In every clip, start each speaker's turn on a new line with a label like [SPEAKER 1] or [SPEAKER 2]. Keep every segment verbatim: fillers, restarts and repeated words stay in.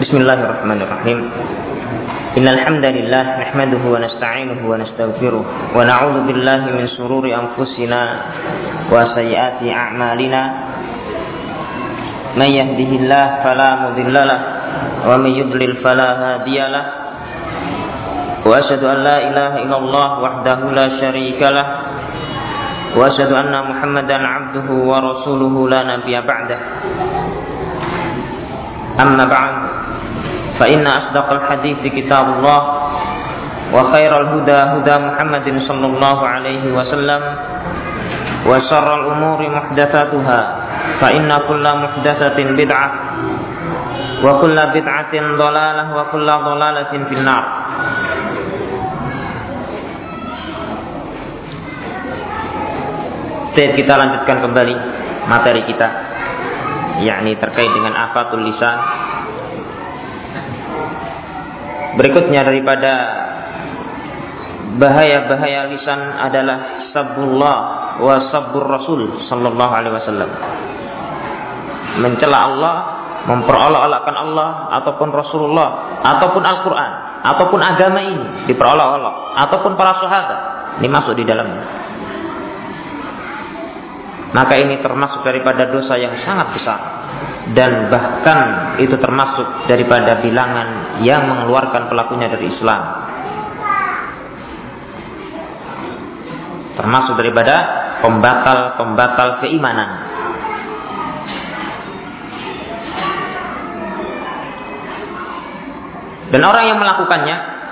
[SPEAKER 1] Bismillahirrahmanirrahim. Innal hamdalillah nahmaduhu wa nasta'inuhu wa nastaghfiruh wa na'udzu billahi min shururi anfusina wa sayyiati a'malina. May yahdihillahu fala mudilla lahu wa may yudlil fala hadiya lahu. Wa asyhadu an la ilaha illallah wahdahu la syarika lahu wa asyhadu anna Muhammadan 'abduhu wa rasuluhu la nabiyya ba'dah. Amma ba'd. فإن أصدق الحديث كتاب الله وخير الهدى هدى محمد صلى الله عليه وسلم وشر الأمور محدثاتها فإن كل محدثة بدعة وكل بدعة ضلالة وكل ضلالة في النار. Kita lanjutkan kembali materi kita, yakni terkait dengan afatul lisan. Berikutnya daripada bahaya-bahaya lisan adalah sabbullah wa sabbur rasul sallallahu alaihi wasallam. Mencela Allah, memperolok-olokkan Allah ataupun Rasulullah ataupun Al-Qur'an ataupun agama ini diperolok-olok ataupun para sahabat, ini masuk di dalamnya. Maka ini termasuk daripada dosa yang sangat besar. Dan bahkan itu termasuk daripada bilangan yang mengeluarkan pelakunya dari Islam. Termasuk daripada pembatal-pembatal keimanan. Dan orang yang melakukannya,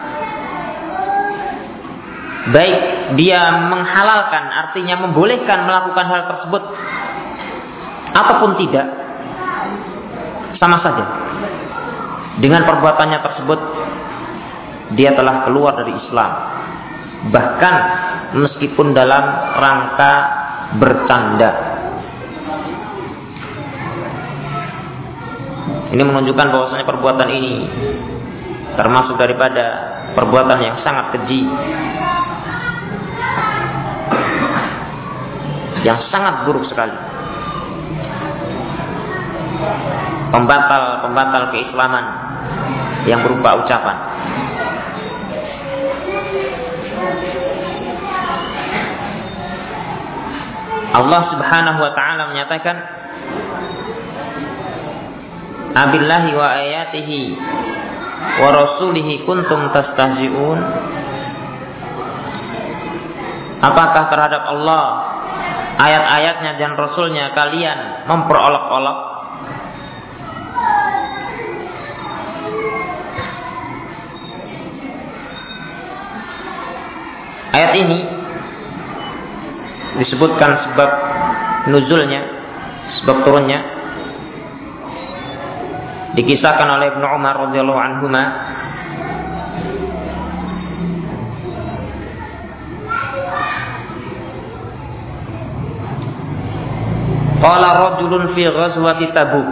[SPEAKER 1] baik dia menghalalkan, artinya membolehkan melakukan hal tersebut, ataupun tidak, sama saja. Dengan perbuatannya tersebut dia telah keluar dari Islam. Bahkan meskipun dalam rangka bercanda. Ini menunjukkan bahwasanya perbuatan ini termasuk daripada perbuatan yang sangat keji, yang sangat buruk sekali. Pembatal-pembatal keislaman yang berupa ucapan. Allah Subhanahu wa taala menyatakan, "Abillahi wa ayatihi wa rasulihi kuntum tastahzi'un." Apakah terhadap Allah, ayat-ayatnya dan rasulnya kalian memperolok-olok? Ayat ini disebutkan sebab nuzulnya, sebab turunnya, dikisahkan oleh Ibnu Umar radhiyallahu anhuma. Qala rajulun fi ghazwati Tabuk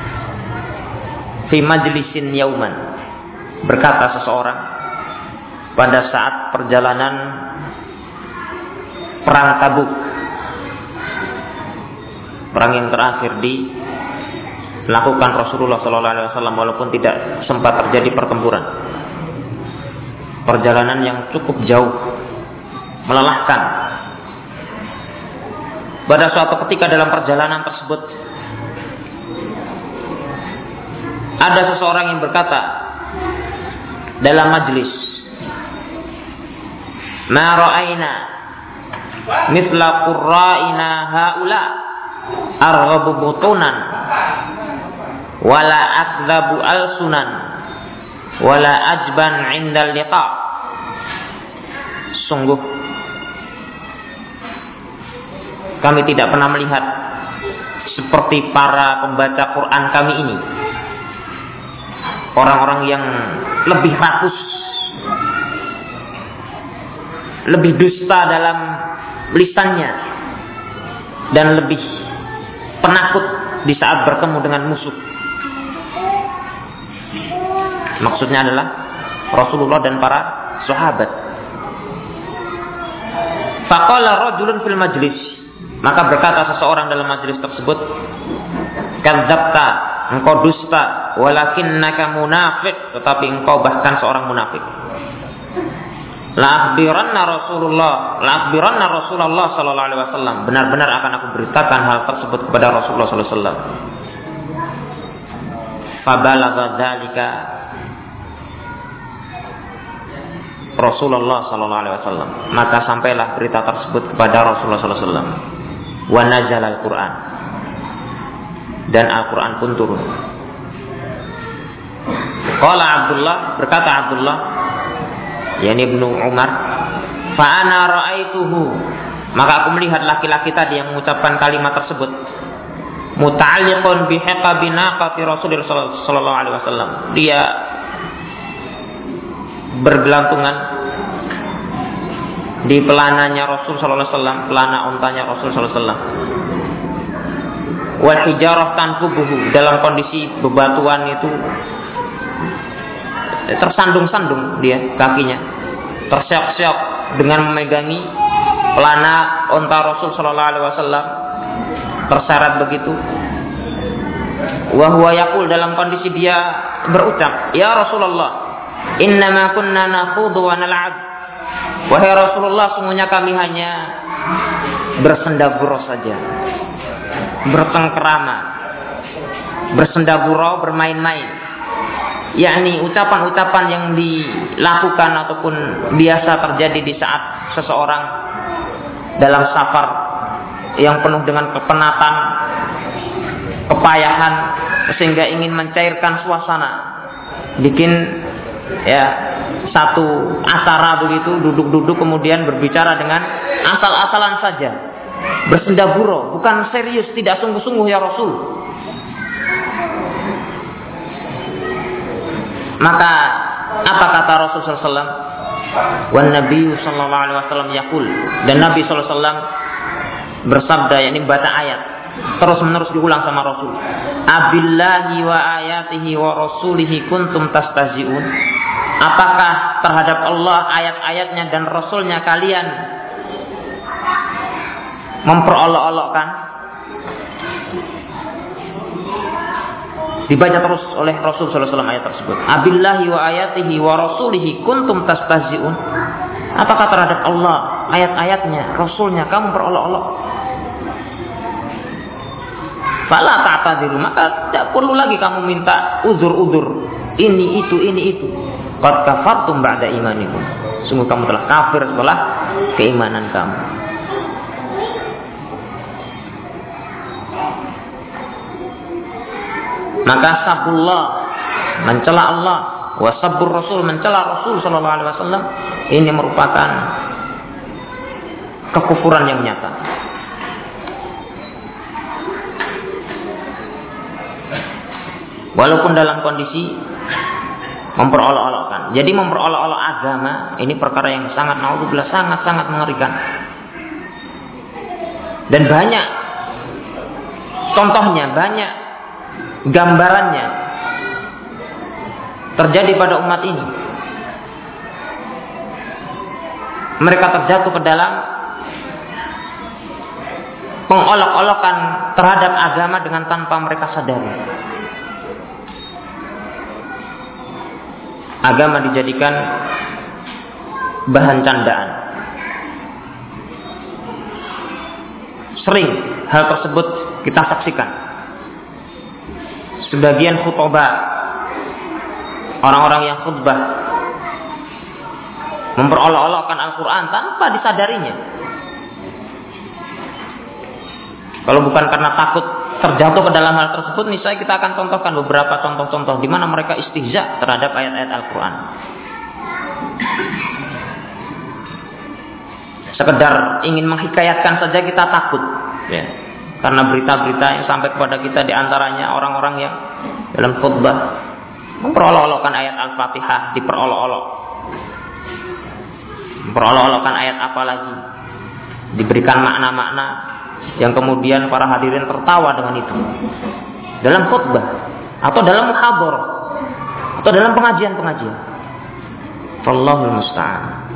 [SPEAKER 1] fi majlisin yauman. Berkata seseorang pada saat perjalanan perang Tabuk, perang yang terakhir dilakukan Rasulullah sallallahu alaihi wasallam, walaupun tidak sempat terjadi pertempuran. Perjalanan yang cukup jauh, melelahkan. Pada suatu ketika dalam perjalanan tersebut ada seseorang yang berkata dalam majlis, "Ma ra'aina mithla qurra'ina haula arghabu butunan wala akdhabu alsunan wala ajban 'indal liqa." Sungguh kami tidak pernah melihat seperti para pembaca Quran kami ini, orang-orang yang lebih rakus, lebih dusta dalam lisannya, dan lebih penakut di saat bertemu dengan musuh. Maksudnya adalah Rasulullah dan para sahabat. Faqala rajulun fil majlis, maka berkata seseorang dalam majlis tersebut, "Kadzabta engkau dusta, walakinnaka munafiq, tetapi engkau bahkan seorang munafik. La akhbiranna Rasulullah, la akhbiranna Rasulullah sallallahu alaihi wasallam, benar-benar akan aku beritakan hal tersebut kepada Rasulullah sallallahu alaihi wasallam. Fabalagha dzalika Rasulullah sallallahu alaihi wasallam, maka sampailah berita tersebut kepada Rasulullah sallallahu alaihi wasallam. Wa nazala al-Qur'an, dan Al-Qur'an pun turun. Qala Abdullah, berkata Abdullah, yakni Ibnu Umar, fa ana ra'aituhu, maka aku melihat laki-laki tadi yang mengucapkan kalimat tersebut, muta'alliqun bi hiqabi naqati Rasulullah sallallahu alaihi wasallam, dia bergelantungan di pelananya Rasul sallallahu alaihi wasallam, pelana untanya Rasul sallallahu alaihi wasallam. Wal hijarah tanfubuhu, dalam kondisi bebatuan itu tersandung-sandung dia kakinya, terseok-seok dengan memegangi pelana unta Rasul sallallahu alaihi wasallam, terseret begitu. Wa huwa yaqul, dalam kondisi dia berucap, ya Rasulullah, innama kunna nakhudhu wa nal'ab, wahai Rasulullah, sungguhnya kami hanya bersenda-gurau saja, bertengkerama, bersenda-gurau, bermain-main. Yakni ucapan-ucapan yang dilakukan ataupun biasa terjadi di saat seseorang dalam safar yang penuh dengan kepenatan, kepayahan, sehingga ingin mencairkan suasana, bikin ya satu acara begitu, duduk-duduk kemudian berbicara dengan asal-asalan saja, bersenda-gurau, bukan serius, tidak sungguh-sungguh ya Rasul. Maka apa kata Rasul sallallahu alaihi wasallam? Wan Nabi sallallahu alaihi wasallam yaqul, dan Nabi sallallahu alaihi wasallam bersabda, yakni baca ayat terus menerus diulang sama Rasul. Abillahi wa ayatihi wa rasulihi kuntum tastahzi'un, apakah terhadap Allah, ayat-ayatnya dan Rasulnya kalian memperolok-olokkan? Dibaca terus oleh Rasul sallallahu alaihi wasallam ayat tersebut. Abillahi wa ayatihi wa rasulihi kuntum tastahzi'un, apakah terhadap Allah, ayat-ayatnya, Rasulnya kamu berolok-olok? Fala ta'tadiru, maka tidak perlu lagi kamu minta uzur-uzur, ini itu ini itu. Qad kafartum ba'da imanikum, sungguh kamu telah kafir setelah keimanan kamu. Maka sabullah, mencela Allah, wa sabbur Rasul, mencela Rasul sallallahu alaihi wasallam, ini merupakan kekufuran yang nyata. Walaupun dalam kondisi memperolok-olokkan. Jadi memperolok-olok agama ini perkara yang sangat naudzubillah, sangat-sangat mengerikan. Dan banyak contohnya, banyak gambarannya terjadi pada umat ini. Mereka terjatuh ke dalam pengolok-olokan terhadap agama dengan tanpa mereka sadari. Agama dijadikan bahan candaan. Sering hal tersebut kita saksikan. Sebagian khutbah, orang-orang yang khutbah memperolok-olokkan Al-Quran tanpa disadarinya. Kalau bukan karena takut terjatuh ke dalam hal tersebut, misalnya kita akan contohkan beberapa contoh-contoh di mana mereka istihza terhadap ayat-ayat Al-Quran. Sekedar ingin menghikayatkan saja kita takut, ya. Karena berita-berita yang sampai kepada kita, diantaranya orang-orang yang dalam khutbah memperolok-olokkan ayat Al-Fatihah, diperolok-olok, memperolok-olokkan ayat apa lagi, diberikan makna-makna yang kemudian para hadirin tertawa dengan itu dalam khutbah atau dalam muhadharah atau dalam pengajian-pengajian. Wallahul musta'an.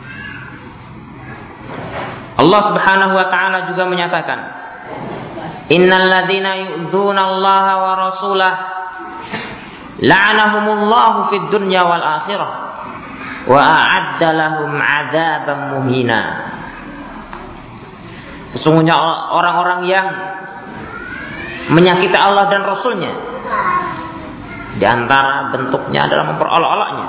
[SPEAKER 1] Allah Subhanahu wa taala juga menyatakan, Innal ladzina yu'dzuna Allah wa rasulah la'anahumullahu fid dunya wal akhirah wa a'adda lahum 'adzaban muhina. Sesungguhnya orang-orang yang menyakiti Allah dan Rasulnya, di antara bentuknya adalah memperolok-oloknya.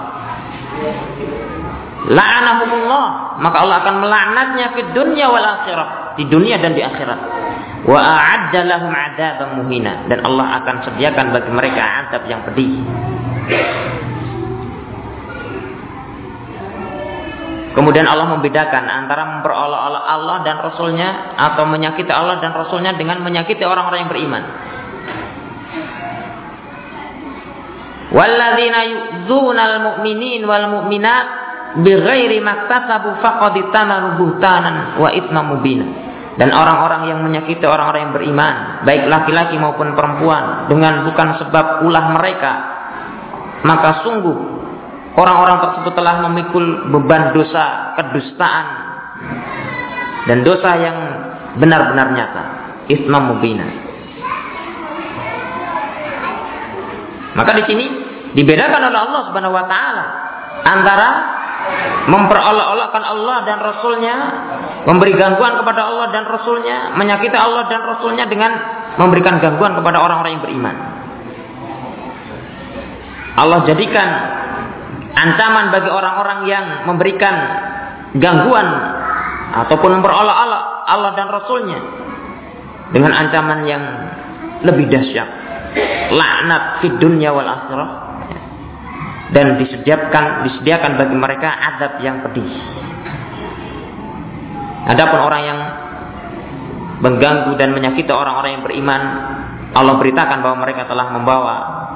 [SPEAKER 1] La'anahumullah, maka Allah akan melaknatnya fid dunya wal akhirah, di dunia dan di akhirat. Wa a'adda lahum 'adzaban muhina, dan Allah akan sediakan bagi mereka azab yang pedih. Kemudian Allah membedakan antara memperolok-olok Allah dan Rasulnya atau menyakiti Allah dan Rasulnya dengan menyakiti orang-orang yang beriman. Walladzina yu'dzunal mu'minin wal mu'minat bighairi maktasabu faqad ittamalu buhtanan wa itsman mubina. Dan orang-orang yang menyakiti orang-orang yang beriman, baik laki-laki maupun perempuan, dengan bukan sebab ulah mereka, maka sungguh orang-orang tersebut telah memikul beban dosa kedustaan dan dosa yang benar-benar nyata, itsman mubina. Maka di sini dibedakan oleh Allah Subhanahu wa taala antara memperolok-olokkan Allah dan Rasulnya, memberi gangguan kepada Allah dan Rasulnya, menyakiti Allah dan Rasulnya dengan memberikan gangguan kepada orang-orang yang beriman. Allah jadikan ancaman bagi orang-orang yang memberikan gangguan ataupun memperolok-olok Allah dan Rasulnya dengan ancaman yang lebih dahsyat, laknat fid dunya wal akhirah, dan disediakan disediakan bagi mereka azab yang pedih. Adapun orang yang mengganggu dan menyakiti orang-orang yang beriman, Allah beritakan bahwa mereka telah membawa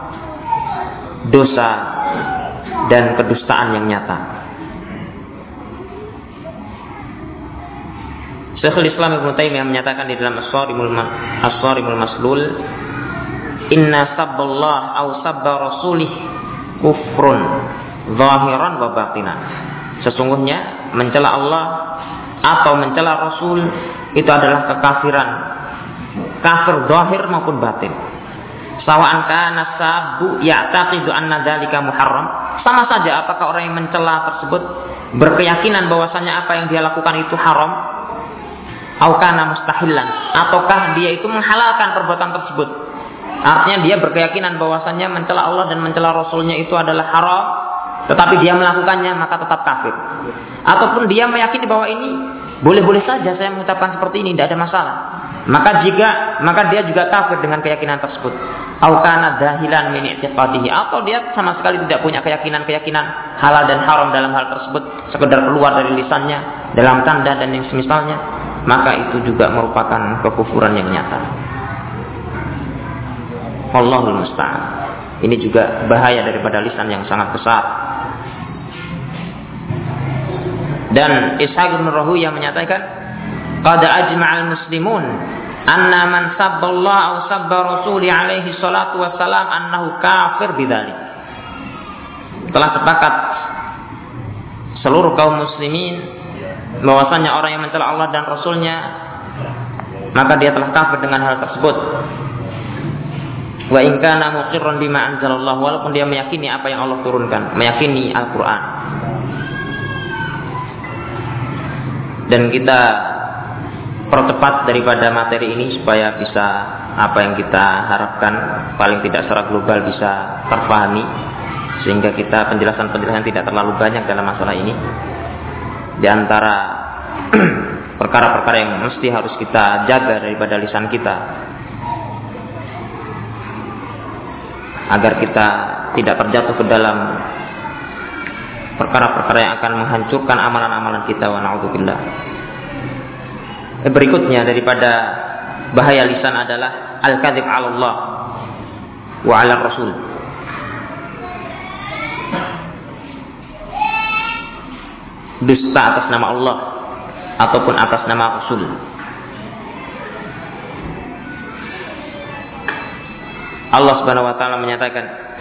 [SPEAKER 1] dosa dan kedustaan yang nyata. Syekhul Islam Ibnu Taimiyah menyatakan di dalam As-Sarimul As-Sarimul Maslul, inna sabballah aw sabba rasulih kufrun zahiran wa batinan. Sesungguhnya mencela Allah atau mencela Rasul itu adalah kekafiran, kafir zahir maupun batin. Sawa'an kana sabu ya'taqidu anna dzalika muharram, sama saja apakah orang yang mencela tersebut berkeyakinan bahwasanya apa yang dia lakukan itu haram, au kana mustahillan, ataukah dia itu menghalalkan perbuatan tersebut. Artinya dia berkeyakinan bahwasanya mencela Allah dan mencela Rasulnya itu adalah haram, tetapi dia melakukannya maka tetap kafir. Ataupun dia meyakini bahwa ini boleh-boleh saja saya mengucapkan seperti ini, tidak ada masalah. Maka jika maka dia juga kafir dengan keyakinan tersebut. Au kana dahilan min i'tiqadihi, atau dia sama sekali tidak punya keyakinan-keyakinan halal dan haram dalam hal tersebut, sekedar keluar dari lisannya dalam tanda dan yang semisalnya, maka itu juga merupakan kekufuran yang nyata. Wallahul musta'an. Ini juga bahaya daripada lisan yang sangat besar. Dan Ishaq bin Rahuya menyatakan, qad ajma'al muslimun anna man sabballah aw sabba rasuli alaihi salatu wassalam annahu kafir bidzalik. Telah sepakat seluruh kaum muslimin bahwasanya orang yang mencela Allah dan Rasulnya maka dia telah kafir dengan hal tersebut. Wa in kana muqirran bima anzalallah, walaupun dia meyakini apa yang Allah turunkan, meyakini Al-Qur'an. Dan kita percepat daripada materi ini supaya bisa apa yang kita harapkan paling tidak secara global bisa terpahami, sehingga kita penjelasan-penjelasan tidak terlalu banyak dalam masalah ini. Di antara perkara-perkara yang mesti harus kita jaga daripada lisan kita, agar kita tidak terjatuh ke dalam perkara-perkara yang akan menghancurkan amalan-amalan kita, wa na'udzubillah. Berikutnya daripada bahaya lisan adalah al-kadzib 'ala Allah wa 'ala Rasul. Dusta atas nama Allah ataupun atas nama Rasul. Allah Subhanahu wa taala menyatakan,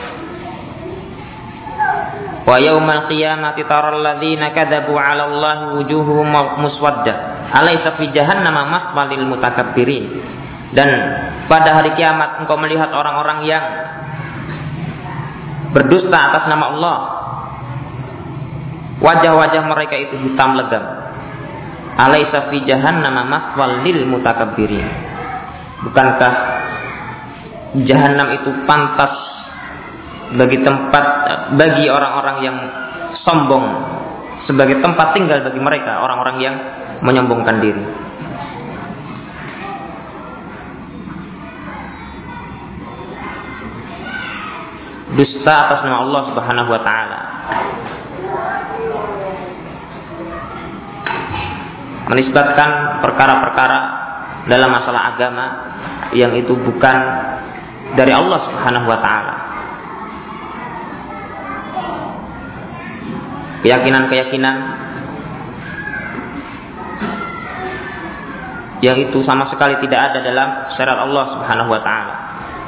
[SPEAKER 1] wa yaumal qiyamati taral ladzina kadzabu 'ala Allahi wujuhuhum muswaddah alaysa fi jahannama maswal lil mutakabbirin Dan pada hari kiamat engkau melihat orang-orang yang berdusta atas nama Allah, wajah-wajah mereka itu hitam legam. Alaisa fi jahannama maswal lil mutakabbirin. Bukankah Jahannam itu pantas bagi tempat bagi orang-orang yang sombong, sebagai tempat tinggal bagi mereka, orang-orang yang menyombongkan diri. Dusta atas nama Allah Subhanahu wa taala. Menisbatkan perkara-perkara dalam masalah agama yang itu bukan dari Allah Subhanahu wa taala. Keyakinan-keyakinan yang itu sama sekali tidak ada dalam syariat Allah Subhanahu wa taala.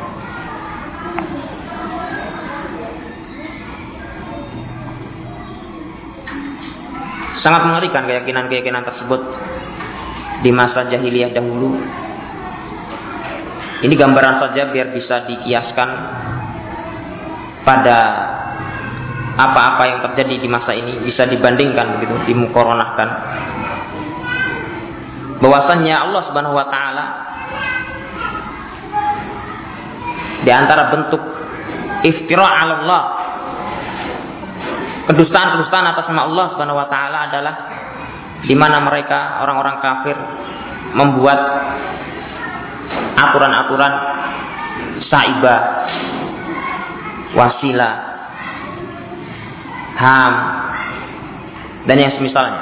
[SPEAKER 1] Sangat mengerikan keyakinan-keyakinan tersebut di masa jahiliyah dahulu. Ini gambaran saja biar bisa dikiaskan pada apa-apa yang terjadi di masa ini, bisa dibandingkan begitu, dimukoronahkan. Bahwasannya Allah Subhanahu wa taala di antara bentuk iftira 'ala Allah, kedustaan-kedustaan atas nama Allah Subhanahu wa taala adalah di mana mereka orang-orang kafir membuat aturan-aturan saibah, wasilah, ham, dan yang semisalnya.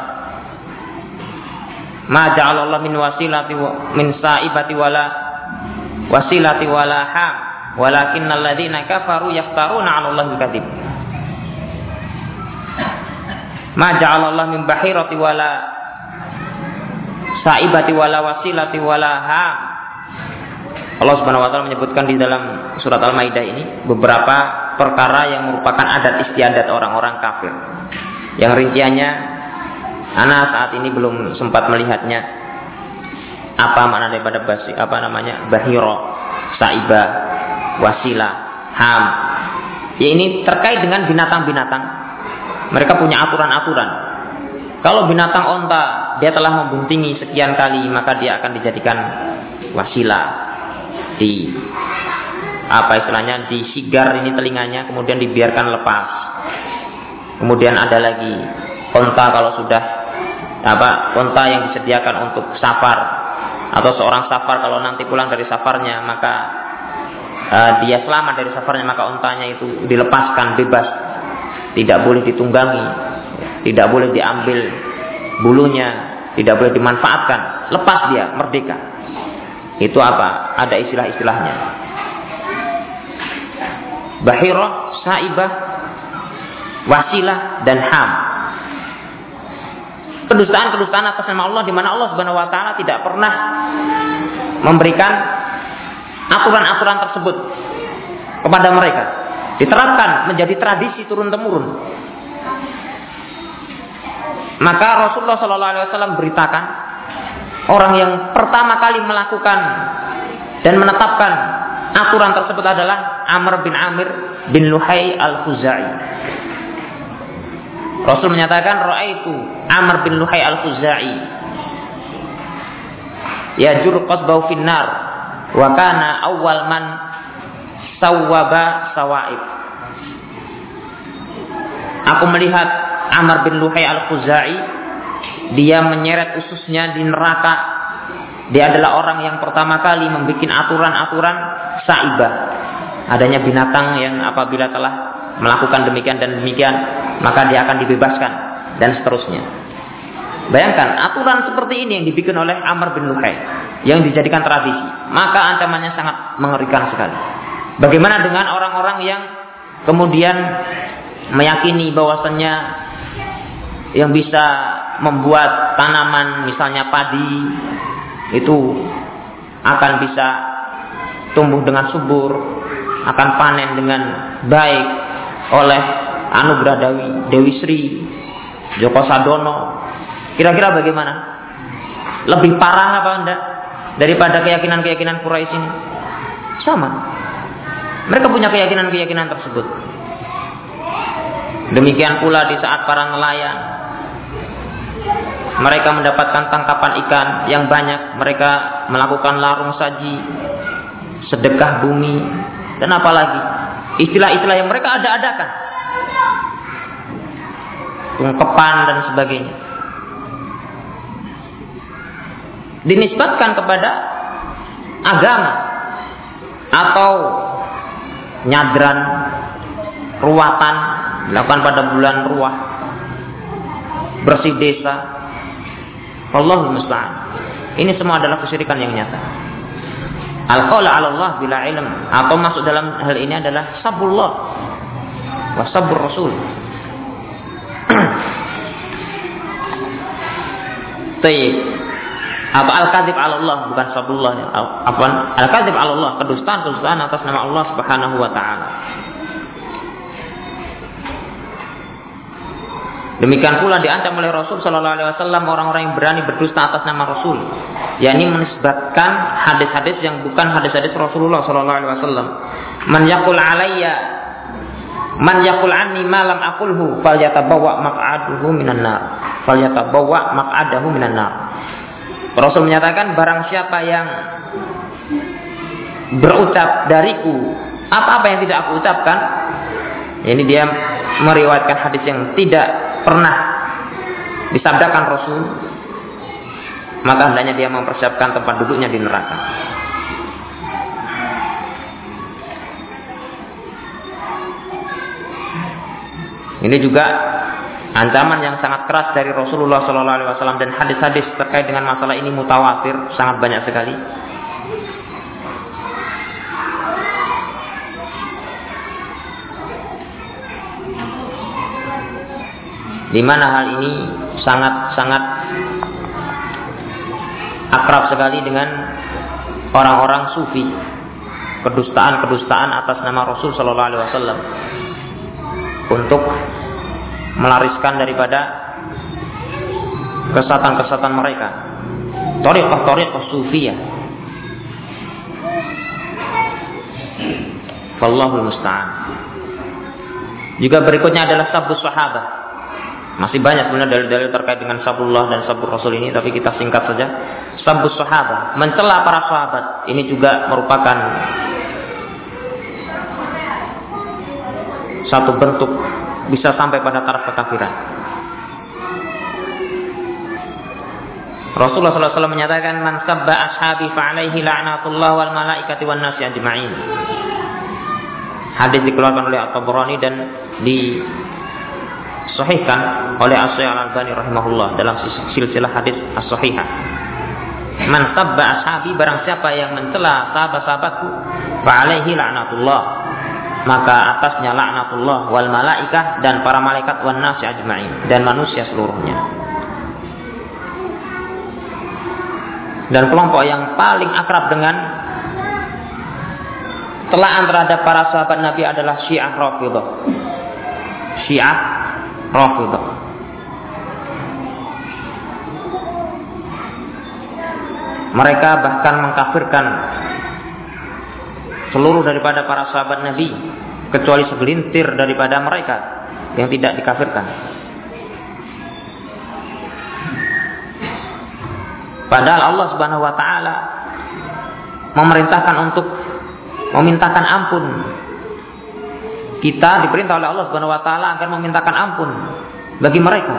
[SPEAKER 1] Ma ja'alallahu min wasilati min saibati wala wasilati wala ham, walakinnal ladzina kafaru yaftaruna 'ala Allahi al-kadzib. Ma ja'alallahu min bahirati wala saibati wala wasilati wala ham. Allah Subhanahu wa taala menyebutkan di dalam surat Al-Maidah ini beberapa perkara yang merupakan adat istiadat orang-orang kafir. Yang rinciannya ana saat ini belum sempat melihatnya. Apa makna daripada basi, apa namanya? Bahira, saibah, wasilah, ham. Ya, ini terkait dengan binatang-binatang. Mereka punya aturan-aturan. Kalau binatang onta dia telah membuntingi sekian kali, maka dia akan dijadikan wasilah, di apa istilahnya, disigar ini telinganya, kemudian dibiarkan lepas. Kemudian ada lagi onta kalau sudah apa onta yang disediakan untuk safar, atau seorang safar kalau nanti pulang dari safarnya maka uh, dia selamat dari safarnya, maka ontanya itu dilepaskan bebas. Tidak boleh ditunggangi, tidak boleh diambil bulunya, tidak boleh dimanfaatkan, lepas dia, merdeka. Itu apa? Ada istilah-istilahnya. Bahirah, saibah, wasilah, dan ham. Kedustaan-kedustaan atas nama Allah, di mana Allah Subhanahu wa taala tidak pernah memberikan aturan-aturan tersebut kepada mereka. Diterapkan menjadi tradisi turun-temurun. Maka Rasulullah shallallahu alaihi wasallam beritakan, orang yang pertama kali melakukan dan menetapkan aturan tersebut adalah Amr bin Amir bin Luhai al-Khuzai. Rasul menyatakan, ra'aitu Amr bin Luhai al-Khuzai yajur qasbahu finnar wa kana awwal man sawwaba sawaib. Aku melihat Amr bin Luhai al-Khuzai, dia menyeret ususnya di neraka. Dia adalah orang yang pertama kali membuat aturan-aturan saibah. Adanya binatang yang apabila telah melakukan demikian dan demikian, maka dia akan dibebaskan, dan seterusnya. Bayangkan, aturan seperti ini yang dibikin oleh Amr bin Luhai, yang dijadikan tradisi, maka ancamannya sangat mengerikan sekali. Bagaimana dengan orang-orang yang kemudian meyakini bahwasannya yang bisa membuat tanaman misalnya padi itu akan bisa tumbuh dengan subur, akan panen dengan baik oleh anugerah Dewi, Dewi Sri Joko Sadono. Kira-kira bagaimana? Lebih parah apa enggak? daripada keyakinan-keyakinan Quraisy ini? Sama. Mereka punya keyakinan-keyakinan tersebut. Demikian pula di saat para nelayan, mereka mendapatkan tangkapan ikan yang banyak, mereka melakukan larung saji, sedekah bumi, dan apalagi istilah-istilah yang mereka ada-adakan, ungkapan dan sebagainya, dinisbatkan kepada agama atau nyadran, ruatan dilakukan pada bulan ruah, bersih desa. Allahul musta'an. Ini semua adalah kesyirikan yang nyata. Al-qaul 'ala Allah bila ilm, atau masuk dalam hal ini adalah sabullah wa sabur rasul. Tayyib. Apa al-kadzib 'ala Allah, bukan sabullah ya. Apa al-kadzib 'ala Allah, kedustaan-kedustaan atas nama Allah Subhanahu wa taala. Demikian pula diancam oleh Rasul sallallahu alaihi wasallam orang-orang yang berani berdusta atas nama Rasul, yakni menisbatkan hadis-hadis yang bukan hadis-hadis Rasulullah sallallahu alaihi wasallam. Man yaqul alayya man yaqul anni ma lam aqulhu falyatabawwa maq'adahu minan nar. Falyatabawwa maq'adahu minan nar. Rasul menyatakan barang siapa yang berucap dariku apa-apa yang tidak aku ucapkan, yakni dia meriwayatkan hadis yang tidak pernah disabdakan Rasul, maka hendaknya dia mempersiapkan tempat duduknya di neraka. Ini juga ancaman yang sangat keras dari Rasulullah Sallallahu Alaihi Wasallam, dan hadis-hadis terkait dengan masalah ini mutawatir, sangat banyak sekali. Di mana hal ini sangat-sangat akrab sekali dengan orang-orang sufi, kedustaan-kedustaan atas nama Rasul Sallallahu Alaihi Wasallam untuk melariskan daripada kesatan-kesatan mereka, thariqah-thariqah sufiyah. Wallahul musta'an. Juga berikutnya adalah sabbus sahabah. Masih banyak sebenarnya dalil-dalil terkait dengan sabullah dan sabur Rasul ini, tapi kita singkat saja. Sabbus sahabah, mencela para sahabat, ini juga merupakan satu bentuk bisa sampai pada taraf kekafiran. Rasulullah sallallahu alaihi wasallam menyatakan, man sabba ashabi fa alaihi la'natullah wal malaikati wan nasi ajma'in. Hadis dikeluarkan oleh At-Tabrani dan disahihkan oleh As-Syaikh Al-Albani rahimahullah dalam silsilah hadis as-sahihah. Man sabba ashabi, barang siapa yang mencela sahabat-sahabatku, fa alaihi la'natullah, maka atasnya laknatullah wal malaikah, dan para malaikat, wan nasi ajma'in, dan manusia seluruhnya. Dan kelompok yang paling akrab dengan celaan terhadap para sahabat Nabi adalah Syiah Rafidhah. Syiah Rafidhah. Mereka bahkan mengkafirkan seluruh daripada para sahabat Nabi, kecuali segelintir daripada mereka yang tidak dikafirkan. Padahal Allah Subhanahu wa taala memerintahkan untuk memintakan ampun. Kita diperintah oleh Allah Subhanahu wa taala agar memintakan ampun bagi mereka.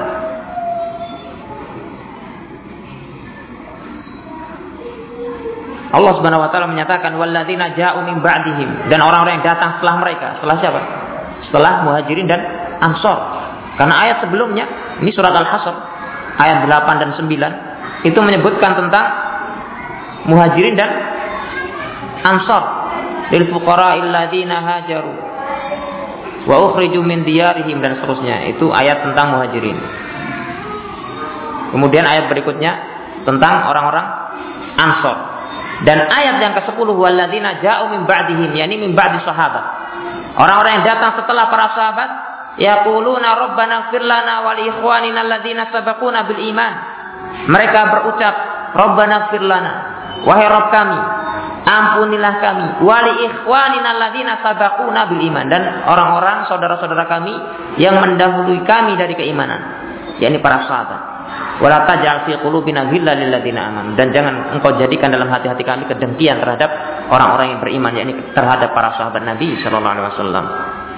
[SPEAKER 1] Allah Subhanahu wa taala menyatakan walladzina ja'u min ba'dihim, dan orang-orang yang datang setelah mereka. Setelah siapa? Setelah Muhajirin dan Ansor. Karena ayat sebelumnya, ini surat Al-Hasr ayat delapan dan sembilan, itu menyebutkan tentang Muhajirin dan Ansor. Lil fuqara'il ladzina hajaru wa ukhriju min diyarihim, dan seterusnya. Itu ayat tentang Muhajirin. Kemudian ayat berikutnya tentang orang-orang Ansor. Dan ayat yang kesepuluh walladzina ja'u min ba'dihim, yakni min ba'di sahabat. Orang-orang yang datang setelah para sahabat, yaquluna rabbana ighfir lana wa li ikhwanina alladzina sabaquna bil iman. Mereka berucap, rabbana ighfir lana, wahai Rabb kami, ampunilah kami, wali ikhwanina alladzina sabaquna bil iman, dan orang-orang saudara-saudara kami yang mendahului kami dari keimanan, yakni para sahabat. Wala taj'al fi qulubina ghillan lil ladzina amanu, dan jangan engkau jadikan dalam hati-hati kami kedengkian terhadap orang-orang yang beriman, yakni terhadap para sahabat Nabi sallallahu alaihi wasallam.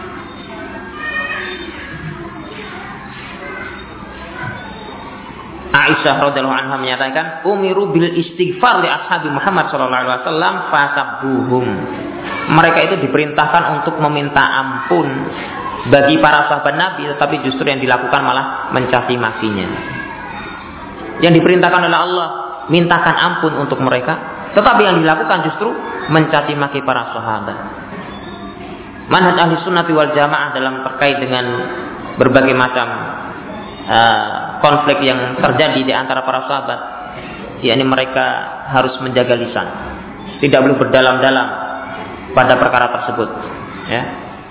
[SPEAKER 1] Aisyah radhiyallahu anha menyatakan, umiru bil istighfar li ashabi Muhammad sallallahu alaihi wasallam fasabbuhum. Mereka itu diperintahkan untuk meminta ampun bagi para sahabat Nabi, tetapi justru yang dilakukan malah mencaci makinya. Yang diperintahkan oleh Allah, mintakan ampun untuk mereka, tetapi yang dilakukan justru mencaci maki para sahabat. Manhaj ahli sunnati wal jamaah dalam terkait dengan berbagai macam Uh, konflik yang terjadi di antara para sahabat, yakni mereka harus menjaga lisan, tidak boleh berdalam-dalam pada perkara tersebut. Ya.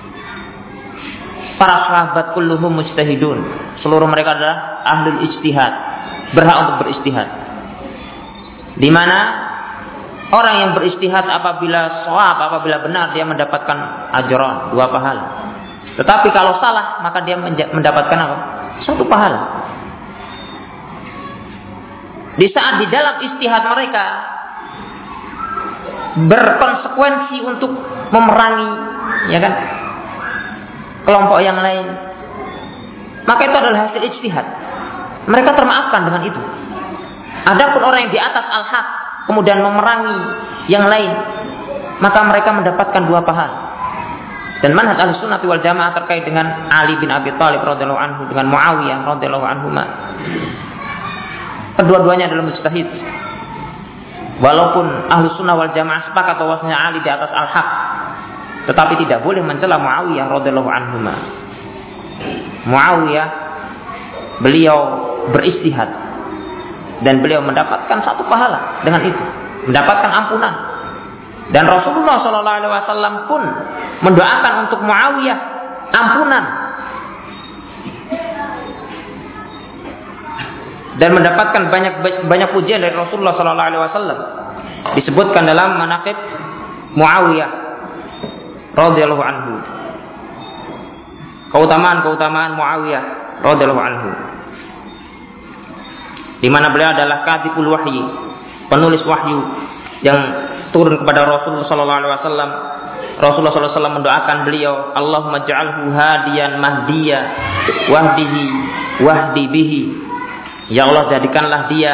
[SPEAKER 1] Para sahabat kulluhum mujtahidun, seluruh mereka adalah ahlul ijtihad, berhak untuk beristihad. Di mana orang yang beristihad apabila shawab, apabila benar, dia mendapatkan ajran, dua pahala. Tetapi kalau salah, maka dia mendapatkan apa? Satu pahala. Di saat di dalam istihad mereka berkonsekuensi untuk memerangi, ya kan, kelompok yang lain, maka itu adalah hasil ijtihad. Mereka termaafkan dengan itu. Adapun orang yang di atas al-haq kemudian memerangi yang lain, maka mereka mendapatkan dua pahala. Dan manhaj Ahlussunnah wal Jamaah terkait dengan Ali bin Abi Thalib radhiyallahu anhu dengan Muawiyah radhiyallahu anhuma, kedua-duanya adalah mujtahid. Walaupun Ahlussunnah wal Jamaah sepakat bahwasanya Ali di atas al-haq, tetapi tidak boleh mencela Muawiyah radhiyallahu anhuma. Muawiyah, beliau beristihad dan beliau mendapatkan satu pahala dengan itu, mendapatkan ampunan. Dan Rasulullah shallallahu alaihi wasallam pun mendoakan untuk Muawiyah ampunan dan mendapatkan banyak banyak pujian dari Rasulullah shallallahu alaihi wasallam. Disebutkan dalam manaqib Muawiyah radhiyallahu anhu, keutamaan-keutamaan Muawiyah radhiyallahu anhu, di mana beliau adalah katibul wahyi, penulis wahyu yang turun kepada Rasulullah sallallahu alaihi wasallam. Rasulullah sallallahu alaihi wasallam mendoakan beliau, Allahumma ja'alhu hadiyan mahdiya wahdihi wahdi bihi. Ya Allah, jadikanlah dia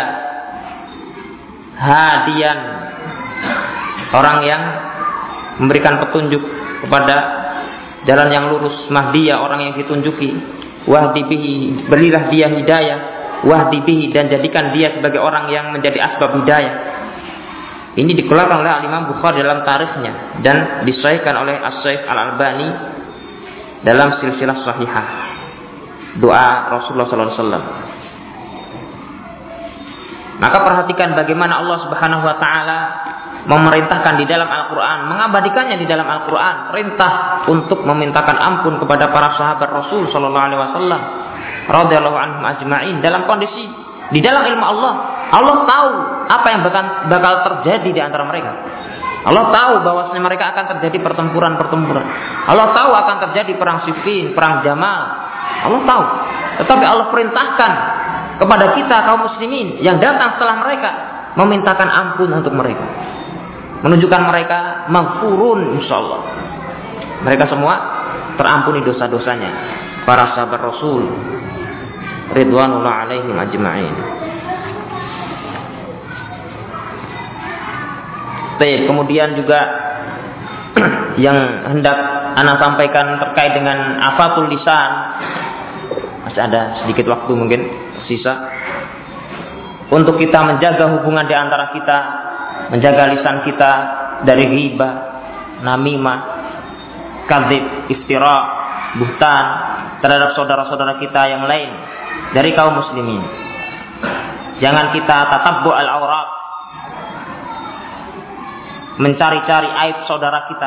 [SPEAKER 1] hadiyan, orang yang memberikan petunjuk kepada jalan yang lurus, mahdiya, orang yang ditunjuki, wahdi bihi, berilah dia hidayah, wahdi bihi, dan jadikan dia sebagai orang yang menjadi asbab hidayah. Ini dikeluarkan oleh Imam Bukhari dalam tarikhnya dan disahihkan oleh As-Syaikh Al-Albani dalam silsilah sahihah. Doa Rasulullah sallallahu alaihi wasallam. Maka perhatikan bagaimana Allah Subhanahu wa taala memerintahkan di dalam Al-Qur'an, mengabadikannya di dalam Al-Qur'an, perintah untuk memintakan ampun kepada para sahabat Rasul sallallahu alaihi wasallam radhiyallahu anhum ajma'in, dalam kondisi di dalam ilmu Allah. Allah tahu apa yang bakal, bakal terjadi di antara mereka. Allah tahu bahwasanya mereka akan terjadi pertempuran-pertempuran. Allah tahu akan terjadi perang Siffin, perang Jamal. Allah tahu. Tetapi Allah perintahkan kepada kita kaum muslimin yang datang setelah mereka memintakan ampun untuk mereka, menunjukkan mereka maghfurun insyaallah. Mereka semua terampuni dosa-dosanya, para sahabat Rasul ridwanullah alaihim ajma'in. Baik, kemudian juga yang hendak ana sampaikan terkait dengan afatul lisan. Masih ada sedikit waktu mungkin sisa untuk kita menjaga hubungan di antara kita, menjaga lisan kita dari ghibah, namimah, kadzib, iftira, buhtan terhadap saudara-saudara kita yang lain dari kaum muslimin. Jangan kita tatabbu al-aurat, mencari-cari aib saudara kita.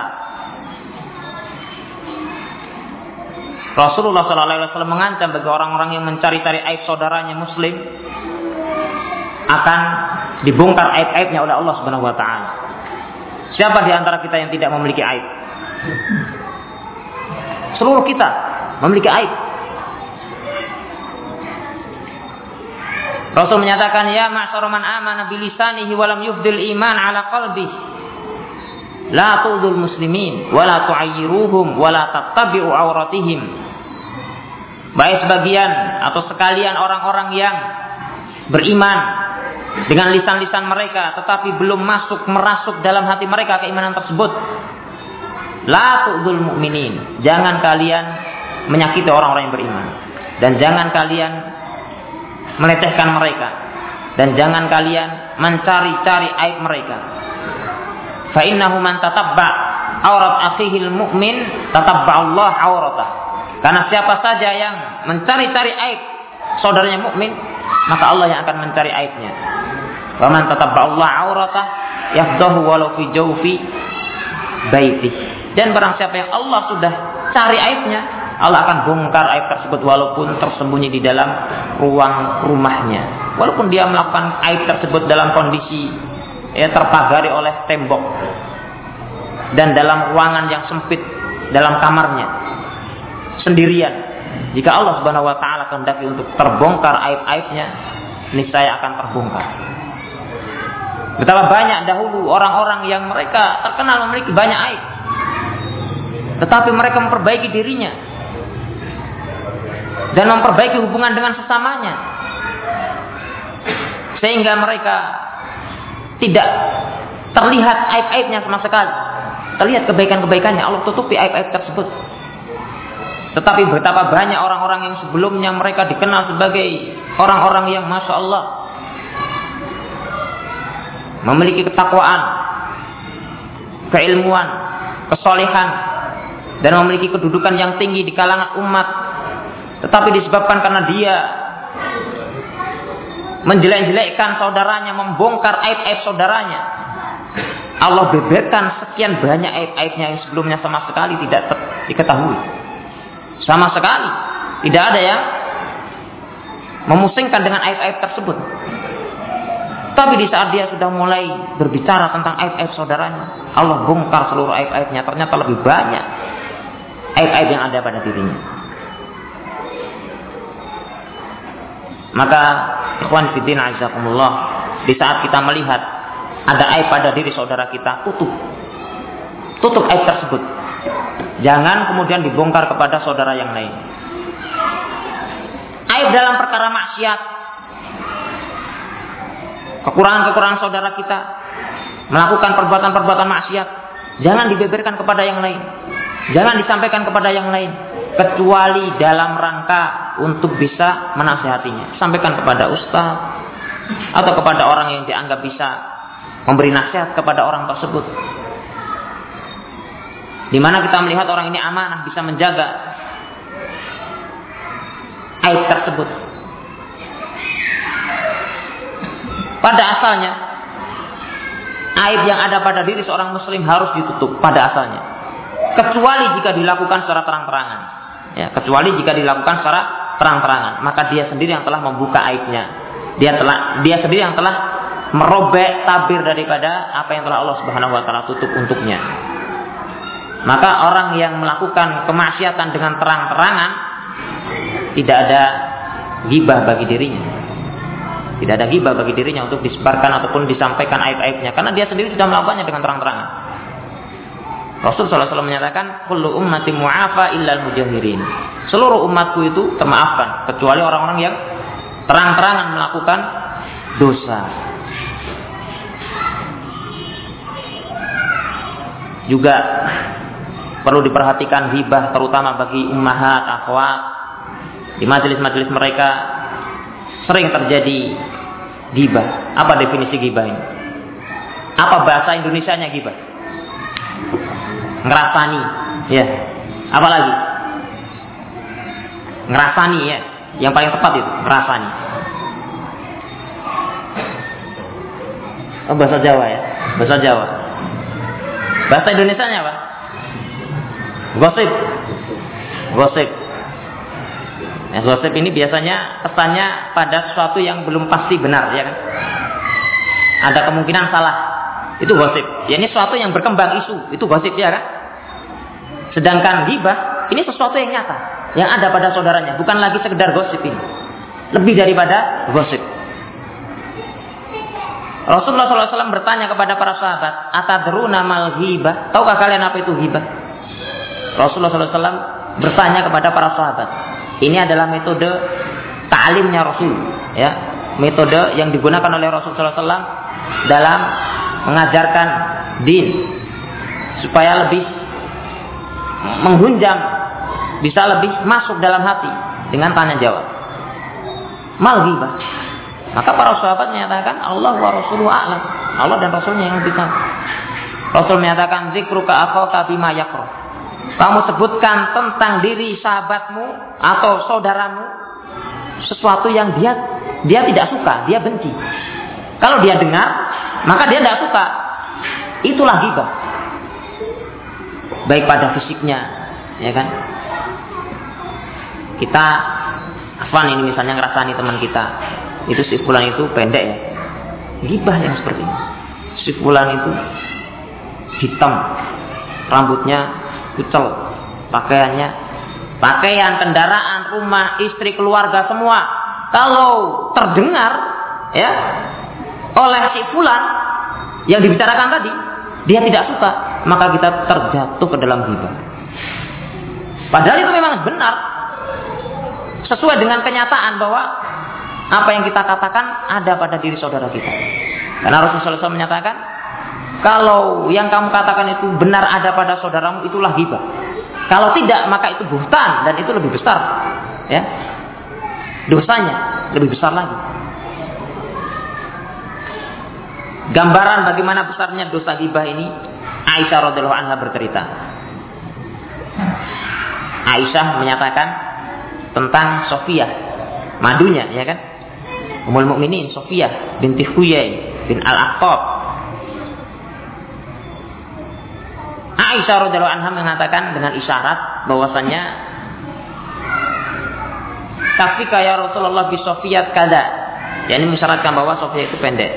[SPEAKER 1] Rasulullah sallallahu alaihi wasallam mengancam bagi orang-orang yang mencari-cari aib saudaranya muslim akan dibongkar aib-aibnya oleh Allah Subhanahu wa taala. Siapa di antara kita yang tidak memiliki aib? Seluruh kita memiliki aib. Rasul menyatakan, ya ma'syara man amana bilisanihi wa lam yufdil iman ala qalbi. La tu'dul muslimin wa la tu'ayyiruhum wa la tattabi'u auratihim. Baik sebagian atau sekalian orang-orang yang beriman dengan lisan-lisan mereka tetapi belum masuk merasuk dalam hati mereka keimanan tersebut. La tu'dul mu'minin. Jangan kalian menyakiti orang-orang yang beriman, dan jangan kalian melecehkan mereka, dan jangan kalian mencari-cari aib mereka. Fa innahu man tatabba aurat akhihil mu'min tatabba Allah auratah. Karena siapa saja yang mencari-cari aib saudaranya mukmin, maka Allah yang akan mencari aibnya. Wa man tatabba Allah auratah yafdahu walau fi jawfi baiti. Dan barang siapa yang Allah sudah cari aibnya, Allah akan bongkar aib tersebut walaupun tersembunyi di dalam ruang rumahnya. Walaupun dia melakukan aib tersebut dalam kondisi ya, terpagari oleh tembok dan dalam ruangan yang sempit dalam kamarnya sendirian. Jika Allah Subhanahu wa taala kehendaki untuk terbongkar aib-aibnya, niscaya akan terbongkar. Betapa banyak dahulu orang-orang yang mereka terkenal memiliki banyak aib, tetapi mereka memperbaiki dirinya dan memperbaiki hubungan dengan sesamanya, sehingga mereka tidak terlihat aib-aibnya sama sekali. Terlihat kebaikan-kebaikannya, Allah tutupi aib-aib tersebut. Tetapi betapa banyak orang-orang yang sebelumnya mereka dikenal sebagai orang-orang yang Masya Allah memiliki ketakwaan, keilmuan, kesolehan, dan memiliki kedudukan yang tinggi di kalangan umat. Tetapi disebabkan karena dia menjelek-jelekkan saudaranya, membongkar aib-aib saudaranya, Allah beberkan sekian banyak aib-aibnya yang sebelumnya sama sekali tidak ter- diketahui. Sama sekali tidak ada yang memusingkan dengan aib-aib tersebut. Tapi di saat dia sudah mulai berbicara tentang aib-aib saudaranya, Allah bongkar seluruh aib-aibnya. Ternyata lebih banyak aib-aib yang ada pada dirinya. Maka ikhwan fillah azakumullah, di saat kita melihat ada aib pada diri saudara kita, tutup. Tutup aib tersebut. Jangan kemudian dibongkar kepada saudara yang lain. Aib dalam perkara maksiat, kekurangan-kekurangan saudara kita melakukan perbuatan-perbuatan maksiat, jangan dibeberkan kepada yang lain. Jangan disampaikan kepada yang lain, kecuali dalam rangka untuk bisa menasihatinya. Sampaikan kepada ustaz atau kepada orang yang dianggap bisa memberi nasihat kepada orang tersebut, di mana kita melihat orang ini amanah, bisa menjaga aib tersebut. Pada asalnya, aib yang ada pada diri seorang muslim harus ditutup pada asalnya, kecuali jika dilakukan secara terang-terangan. Ya, kecuali jika dilakukan secara terang-terangan, maka dia sendiri yang telah membuka aibnya. Dia telah, dia sendiri yang telah merobek tabir daripada apa yang telah Allah Subhanahu wa taala tutup untuknya. Maka orang yang melakukan kemaksiatan dengan terang-terangan, tidak ada ghibah bagi dirinya. Tidak ada ghibah bagi dirinya untuk disebarkan ataupun disampaikan aib-aibnya, karena dia sendiri sudah melakukannya dengan terang-terangan. Rasul sallallahu alaihi wasallam menyatakan, kullu ummati mu'afa illal mujahirin. Seluruh umatku itu termaafkan, kecuali orang-orang yang terang-terangan melakukan dosa. Juga perlu diperhatikan ghibah, terutama bagi ummahat, akhwat. Di majelis-majelis mereka sering terjadi ghibah. Apa definisi ghibah ini? Apa bahasa Indonesianya ghibah? Ngerasani, ya. Apa lagi? Ngerasani, ya. Yang paling tepat itu ngerasani. Oh, bahasa Jawa ya, bahasa Jawa. Bahasa Indonesianya apa? Gosip. Gosip. Ya, gosip ini biasanya kesannya pada sesuatu yang belum pasti benar, ya kan? ada kemungkinan salah. Itu gosip. Ya, ini sesuatu yang berkembang isu, itu gosip ya kan? Sedangkan ghibah ini sesuatu yang nyata, yang ada pada saudaranya, bukan lagi sekedar gosip ini. Lebih daripada gosip. Rasulullah shallallahu alaihi wasallam bertanya kepada para sahabat, atadruna mal ghibah? Tahukah kalian apa itu ghibah? Rasulullah shallallahu alaihi wasallam bertanya kepada para sahabat. Ini adalah metode ta'limnya Rasul, ya, metode yang digunakan oleh Rasulullah shallallahu alaihi wasallam dalam mengajarkan din supaya lebih menghunjam, bisa lebih masuk dalam hati dengan tanya jawab. Mal ghibah. Maka para sahabat menyatakan Allah wa rasuluhu a'lam. Allah dan Rasulnya yang lebih tahu. Rasul menyatakan zikruka akhaka bima yakrah. Kamu sebutkan tentang diri sahabatmu atau saudaramu sesuatu yang dia dia tidak suka, dia benci. Kalau dia dengar, maka dia tidak suka. Itulah ghibah. Baik pada fisiknya, ya kan? Kita afwan ini misalnya ngerasani teman kita, itu si fulan itu pendek ya, ghibah yang seperti ini. Si fulan itu hitam, rambutnya kucel, pakaiannya, pakaian, kendaraan, rumah, istri, keluarga semua. Kalau terdengar ya oleh si fulan yang dibicarakan tadi, dia tidak suka, maka kita terjatuh ke dalam ghibah. Padahal itu memang benar, sesuai dengan kenyataan bahwa apa yang kita katakan ada pada diri saudara kita. Karena Rasulullah shallallahu alaihi wasallam menyatakan, kalau yang kamu katakan itu benar ada pada saudaramu, itulah ghibah. Kalau tidak, maka itu buhtan, dan itu lebih besar, ya, dosanya lebih besar lagi. Gambaran bagaimana besarnya dosa ghibah ini, Aisyah radhiyallahu anha bercerita. Aisyah menyatakan tentang Sofiyah, madunya, ya kan? Ummul Mukminin Sofiyah binti Huyai bin Al-Akhtab. Aisyah radhiyallahu anha mengatakan dengan isyarat bahwasanya kafika ya Rasulullah bi Sofiyat kada. Yani mensyaratkan bahwa Sofiyah itu pendek.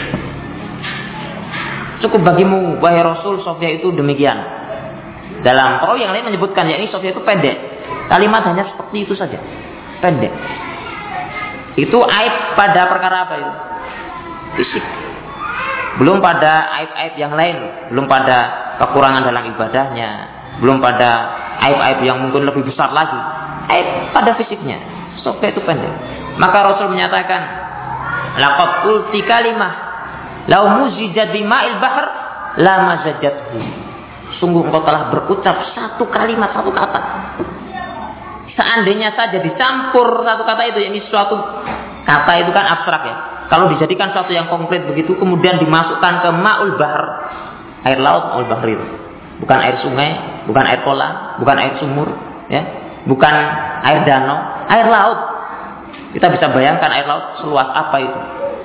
[SPEAKER 1] Cukup bagimu wahai Rasul Sofiyah itu demikian. Dalam perawi yang lain menyebutkan yakni Sofiyah itu pendek. Kalimat hanya seperti itu saja, pendek. Itu aib pada perkara apa itu? Fisik. Belum pada aib-aib yang lain, belum pada kekurangan dalam ibadahnya, belum pada aib-aib yang mungkin lebih besar lagi. Aib pada fisiknya. Sofiyah itu pendek. Maka Rasul menyatakan, laqad qulti kalimah law muzijat bima'il bahr la mazajathu. Sungguh engkau telah berucap satu kalimat, satu kata. Seandainya saja dicampur satu kata itu, yakni suatu kata itu kan abstrak ya. Kalau dijadikan suatu yang konkret begitu, kemudian dimasukkan ke ma'ul bahr, air laut, ma'ul bahr itu. Bukan air sungai, bukan air kolam, bukan air sumur, ya, bukan air danau, air laut. Kita bisa bayangkan air laut seluas apa itu.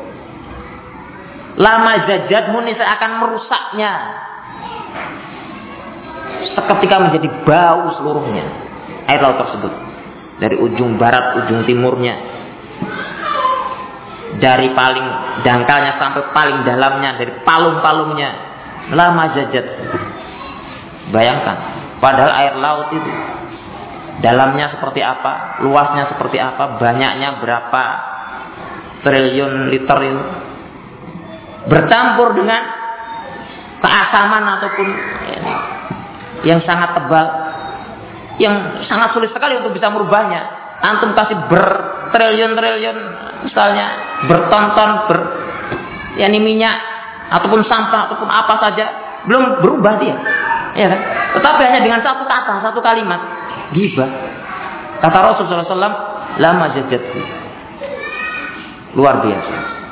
[SPEAKER 1] Lama zajadmu ini akan merusaknya. Seketika menjadi bau seluruhnya air laut tersebut, dari ujung barat, ujung timurnya, dari paling dangkalnya sampai paling dalamnya, dari palung-palungnya, lama jajat. Bayangkan, padahal air laut itu dalamnya seperti apa, luasnya seperti apa, banyaknya berapa triliun liter itu, bercampur dengan keasaman ataupun ya, yang sangat tebal, yang sangat sulit sekali untuk bisa merubahnya. Antum kasih bertriliun-triliun, misalnya berton-ton, ber, yakni minyak ataupun sampah ataupun apa saja, belum berubah dia, ya kan? Tetapi hanya dengan satu kata, satu kalimat, ghibah. Kata Rasulullah shallallahu alaihi wasallam, lama jajatku. Luar biasa.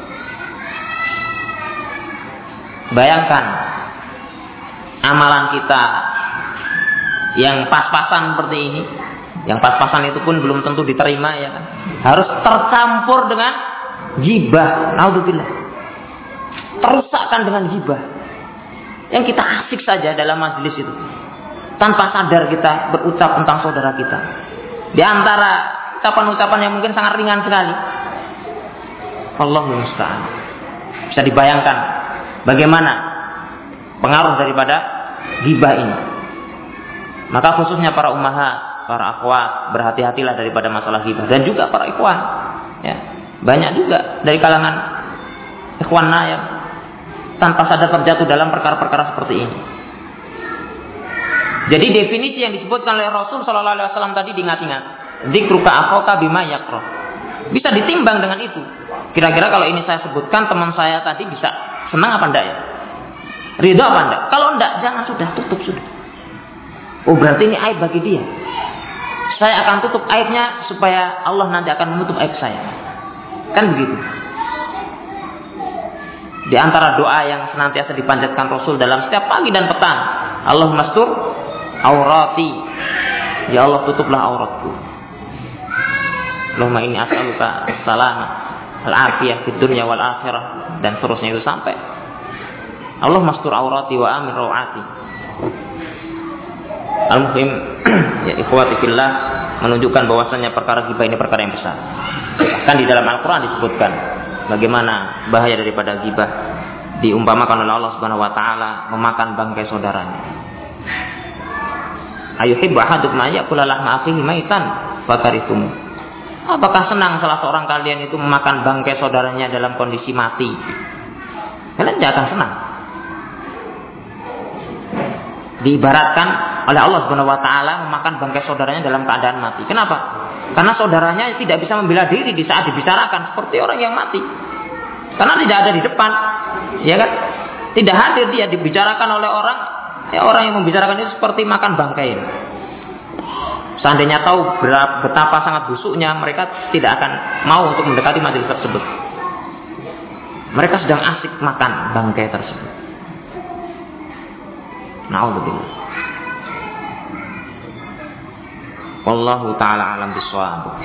[SPEAKER 1] Bayangkan amalan kita yang pas-pasan seperti ini, yang pas-pasan itu pun belum tentu diterima, ya kan? Harus tercampur dengan ghibah. Naudzubillah. Terusakkan dengan ghibah. Yang kita asik saja dalam majelis itu, tanpa sadar kita berucap tentang saudara kita. Di antara ucapan-ucapan yang mungkin sangat ringan sekali. Allahul musta'an. Bisa dibayangkan bagaimana pengaruh daripada ghibah ini. Maka khususnya para ummahat, para akhwat, berhati-hatilah daripada masalah ghibah, dan juga para ikhwan. Ya, banyak juga dari kalangan ikhwanna yang tanpa sadar terjatuh dalam perkara-perkara seperti ini. Jadi definisi yang disebutkan oleh Rasul Shallallahu Alaihi Wasallam tadi diingat-ingat. Dzikruka akhaka bima yakrah. Bisa ditimbang dengan itu. Kira-kira kalau ini saya sebutkan, teman saya tadi bisa senang apa enggak ya? Ridho apa enggak? Kalau enggak, jangan, sudah tutup sudah. Oh, berarti ini aib bagi dia. Saya akan tutup aibnya supaya Allah nanti akan menutup aib saya. Kan begitu. Di antara doa yang senantiasa dipanjatkan Rasul dalam setiap pagi dan petang, Allahumma astur aurati. Ya Allah, tutuplah auratku. Allahumma inni as'aluka as-salamah al-afiyah fid dunya wal akhirah, dan seterusnya itu sampai Allahumma astur aurati wa amin rawati. Al-muhim ya ikhwati fillah, menunjukkan bahwasannya perkara ghibah ini perkara yang besar. Bahkan di dalam Al-Qur'an disebutkan bagaimana bahaya daripada ghibah, diumpamakan oleh Allah Subhanahu wa taala memakan bangkai saudaranya. Ayuhibbu ahadukum ayyakula lahma akhihi maitan fakarihtum. Apakah senang salah seorang kalian itu memakan bangkai saudaranya dalam kondisi mati? Kalian tidak akan senang. Diibaratkan oleh Allah Subhanahu wa taala memakan bangkai saudaranya dalam keadaan mati. Kenapa? Karena saudaranya tidak bisa membela diri di saat dibicarakan seperti orang yang mati. Karena tidak ada di depan. Ya kan? Tidak hadir, dia dibicarakan oleh orang, ya orang yang membicarakan itu seperti makan bangkai. Seandainya tahu berapa, betapa sangat busuknya, mereka tidak akan mau untuk mendekati majelis tersebut. Mereka sedang asik makan bangkai tersebut. Na'udzubillah. Wallahu ta'ala alam bisawab.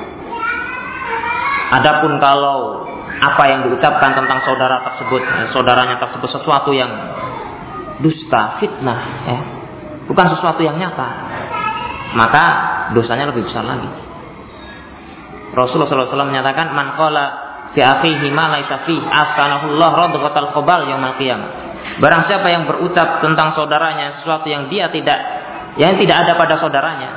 [SPEAKER 1] Adapun kalau apa yang diucapkan tentang saudara tersebut, saudaranya tersebut sesuatu yang dusta, fitnah, ya, bukan sesuatu yang nyata, maka dosanya lebih besar lagi. Rasulullah shallallahu alaihi wasallam menyatakan, man qala fi akhihi ma laysa fi askanahullah radghatal qabal yaumil qiyamah. Barang siapa yang berucap tentang saudaranya sesuatu yang dia tidak, yang tidak ada pada saudaranya,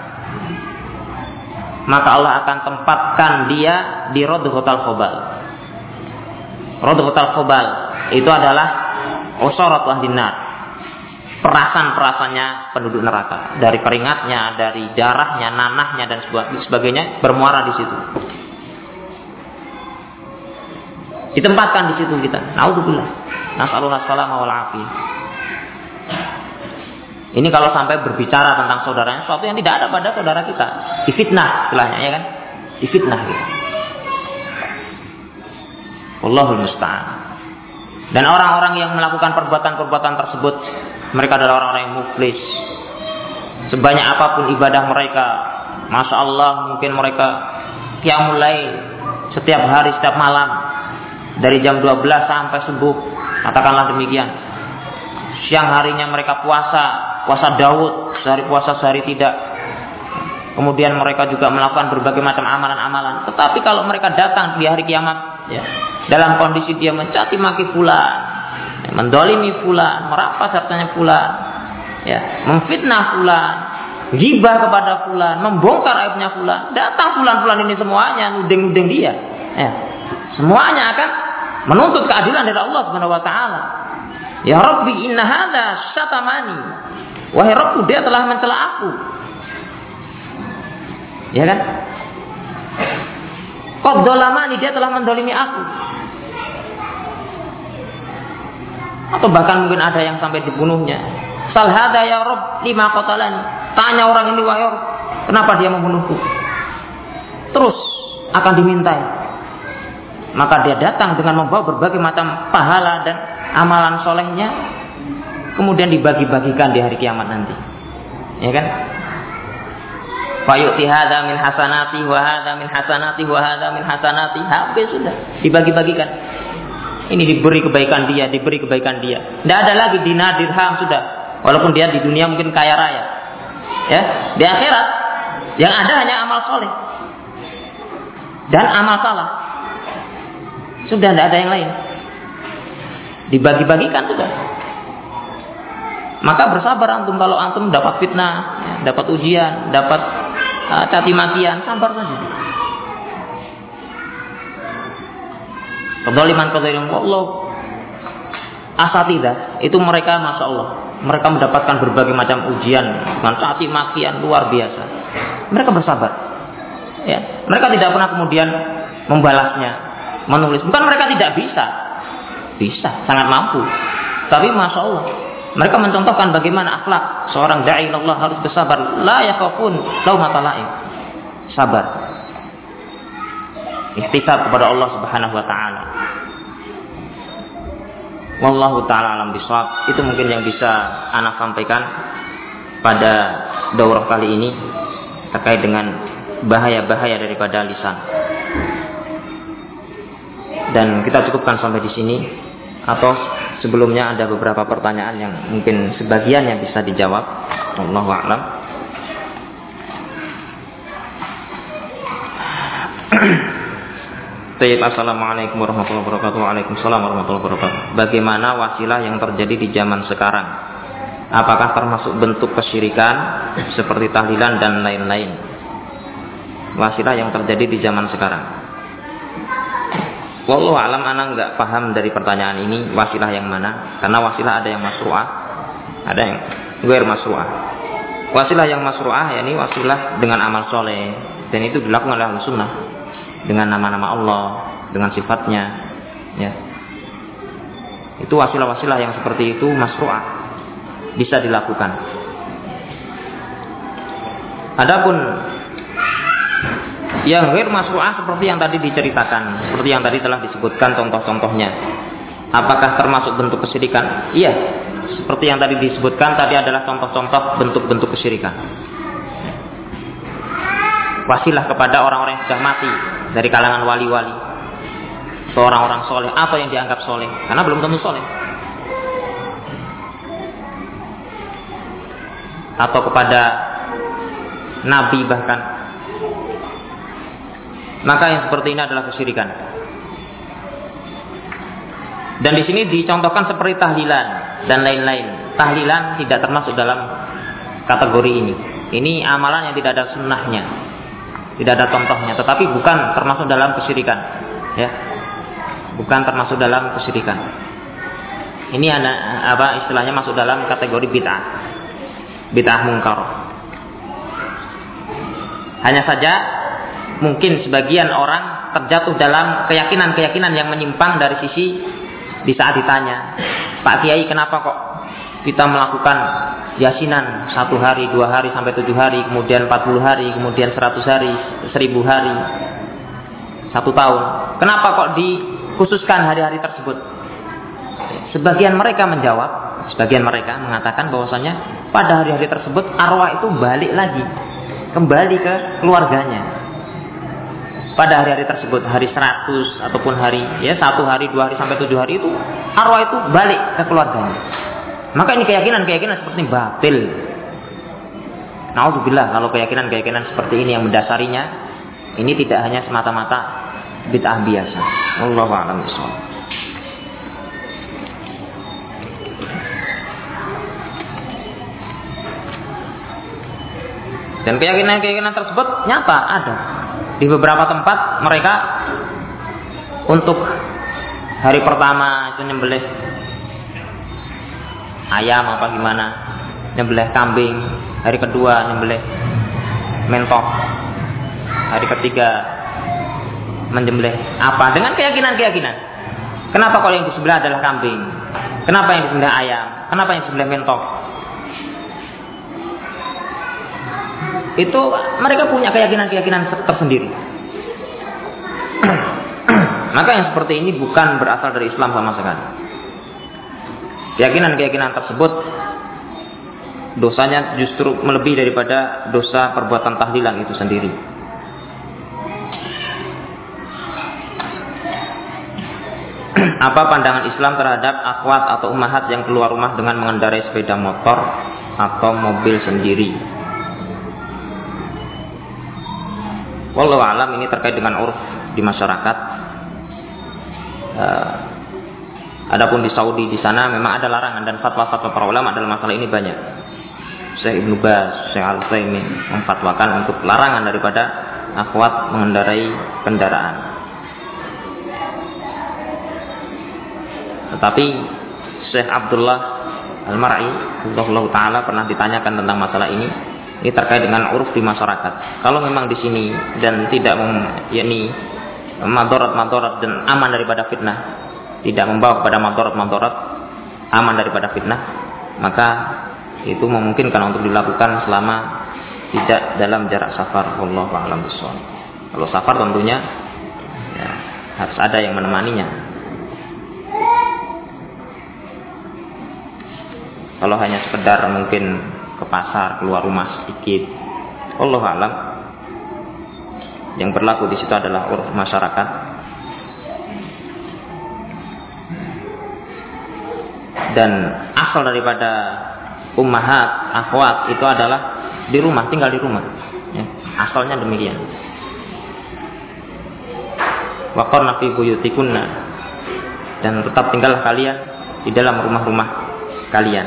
[SPEAKER 1] maka Allah akan tempatkan dia di radghatal qabal. Radghatal qabal itu adalah usarat ahlin nar, perasan-perasannya penduduk neraka, dari keringatnya, dari darahnya, nanahnya dan sebagainya bermuara di situ. Ditempatkan di situ kita. Naudzubillah. Nas'alullah salama wal afiyah. Ini kalau sampai berbicara tentang saudaranya sesuatu yang tidak ada pada saudara kita, difitnah istilahnya, ya kan? Difitnah gitu. Wallahul musta'an. Dan orang-orang yang melakukan perbuatan-perbuatan tersebut, mereka adalah orang-orang yang muflis. Sebanyak apapun ibadah mereka, masya Allah, mungkin mereka qiyamul lail setiap hari, setiap malam, dari jam dua belas sampai subuh, katakanlah demikian. Siang harinya mereka puasa, puasa Daud, sehari puasa sehari tidak. Kemudian mereka juga melakukan berbagai macam amalan-amalan. Tetapi kalau mereka datang di hari kiamat, ya, dalam kondisi dia mencaci maki fulan, ya, mendolimi fulan, merampas hartanya fulan, ya, memfitnah fulan, ghibah kepada fulan, membongkar aibnya fulan, datang fulan-fulan ini semuanya nuding-nuding dia, ya, semuanya akan menuntut keadilan dari Allah Subhanahu wa taala. Ya Rabbi, inna hadza syatamani. Wahai Rabbku, dia telah mencela aku. Ya kan? Qad dolamani, dia telah mendolimi aku. Atau bahkan mungkin ada yang sampai dibunuhnya. Sal hadza ya Rabb lima qatalani. Tanya orang ini, wahai Rabb, kenapa dia membunuhku? Terus akan dimintai. Maka dia datang dengan membawa berbagai macam pahala dan amalan solehnya, kemudian dibagi-bagikan di hari kiamat nanti, ya kan? Fayu'ti hadza min hasanati wa hadza min hasanati wa hadza min hasanati, habis sudah dibagi-bagikan. Ini diberi kebaikan dia, diberi kebaikan dia. Tidak ada lagi dinar dirham sudah, walaupun dia di dunia mungkin kaya raya, ya. Di akhirat yang ada hanya amal soleh dan amal salah. Sudah tidak ada yang lain. dibagi-bagikan sudah. Maka bersabar antum kalau antum dapat fitnah, ya, dapat ujian, dapat uh, caci makian, sabar saja. Kedzaliman kedzaliman Allah asatidah itu mereka masya Allah, mereka mendapatkan berbagai macam ujian dengan caci makian luar biasa. Mereka bersabar, ya. Mereka tidak pernah kemudian membalasnya, menulis. Bukan mereka tidak bisa, bisa, sangat mampu. Tapi masya Allah, mereka mencontohkan bagaimana akhlak seorang da'i Allah harus bersabar. La yakhafun laumata la'im. Sabar. Ihtisab kepada Allah Subhanahu wa taala. Wallahu taala alam bisawab. Itu mungkin yang bisa ana sampaikan pada daurah kali ini terkait dengan bahaya-bahaya daripada lisan. Dan kita cukupkan sampai di sini, atau sebelumnya ada beberapa pertanyaan yang mungkin sebagian yang bisa dijawab. Wallahu a'lam. Assalamualaikum warahmatullahi wabarakatuh. Waalaikumsalam warahmatullahi wabarakatuh. Bagaimana wasilah yang terjadi di zaman sekarang? Apakah termasuk bentuk kesyirikan seperti tahlilan dan lain-lain? Wasilah yang terjadi di zaman sekarang. Wallahu alam, ana enggak paham dari pertanyaan ini wasilah yang mana, karena wasilah ada yang masru'ah, ada yang ghair masru'ah. Wasilah yang masru'ah yakni wasilah dengan amal soleh, dan itu dilakukan oleh Ahlus Sunnah dengan nama-nama Allah, dengan sifatnya, ya. Itu wasilah-wasilah yang seperti itu masru'ah, bisa dilakukan. Adapun yang ghair masru'ah seperti yang tadi diceritakan, seperti yang tadi telah disebutkan contoh-contohnya, apakah termasuk bentuk kesyirikan? Iya, seperti yang tadi disebutkan tadi adalah contoh-contoh bentuk-bentuk kesyirikan. Wasilah kepada orang-orang yang sudah mati dari kalangan wali-wali atau orang-orang soleh, apa yang dianggap soleh, karena belum tentu soleh. Atau kepada nabi bahkan, maka yang seperti ini adalah kesyirikan. Dan di sini dicontohkan seperti tahlilan dan lain-lain. Tahlilan tidak termasuk dalam kategori ini. Ini amalan yang tidak ada sunnahnya, tidak ada contohnya, tetapi bukan termasuk dalam kesyirikan, ya, bukan termasuk dalam kesyirikan. Ini ada apa istilahnya, masuk dalam kategori bid'ah, bid'ah mungkar. Hanya saja mungkin sebagian orang terjatuh dalam keyakinan-keyakinan yang menyimpang dari sisi di saat ditanya, Pak Kiai, kenapa kok kita melakukan yasinan satu hari, dua hari, sampai tujuh hari, kemudian empat puluh hari, kemudian seratus hari, seribu hari, satu tahun. Kenapa kok dikhususkan hari-hari tersebut? Sebagian mereka menjawab, sebagian mereka mengatakan bahwasanya pada hari-hari tersebut arwah itu balik lagi, kembali ke keluarganya. Pada hari-hari tersebut, hari seratus ataupun hari ya satu hari, dua hari sampai tujuh hari itu arwah itu balik ke keluarganya. Maka ini keyakinan-keyakinan seperti batil. Na'udzubillah, kalau keyakinan-keyakinan seperti ini yang mendasarinya, ini tidak hanya semata-mata bid'ah biasa. Wallahu a'lam bishawab. Dan keyakinan-keyakinan tersebut nyata ada. Di beberapa tempat mereka untuk hari pertama itu nyembelih ayam apa gimana, nyembelih kambing, hari kedua nyembelih mentok, hari ketiga menyembelih apa, dengan keyakinan-keyakinan. Kenapa kalau yang disembelih adalah kambing? Kenapa yang disembelih ayam? Kenapa yang disembelih mentok? Itu mereka punya keyakinan-keyakinan tersendiri. Maka yang seperti ini bukan berasal dari Islam sama sekali. Keyakinan-keyakinan tersebut dosanya justru melebihi daripada dosa perbuatan tahlilan itu sendiri. Apa pandangan Islam terhadap akhwat atau ummahat yang keluar rumah dengan mengendarai sepeda motor atau mobil sendiri? Wallahu a'lam, ini terkait dengan uruf di masyarakat. Uh, Adapun di Saudi di sana memang ada larangan dan fatwa-fatwa para ulama dalam masalah ini banyak. Syekh Ibnu Baz, Syekh Al-Utsaimin memfatwakan untuk larangan daripada akhwat mengendarai kendaraan. Tetapi Syekh Abdullah Al-Mar'i rahimahullah taala pernah ditanyakan tentang masalah ini. Ini terkait dengan uruf di masyarakat. Kalau memang di sini dan tidak mem, yakni madarat-madarat dan aman daripada fitnah, tidak membawa kepada madarat-madarat, aman daripada fitnah, maka itu memungkinkan untuk dilakukan selama tidak dalam jarak safar. Wallahu a'lam bishawab. Kalau safar tentunya ya, harus ada yang menemaninya. Kalau hanya sekedar mungkin ke pasar, keluar rumah sedikit, wallahu a'lam, yang berlaku di situ adalah uruf masyarakat. Dan asal daripada ummahat, akhwat itu adalah di rumah, tinggal di rumah. Ya, asalnya demikian. Wa qarna fi buyutikunna, dan tetap tinggallah kalian di dalam rumah-rumah kalian.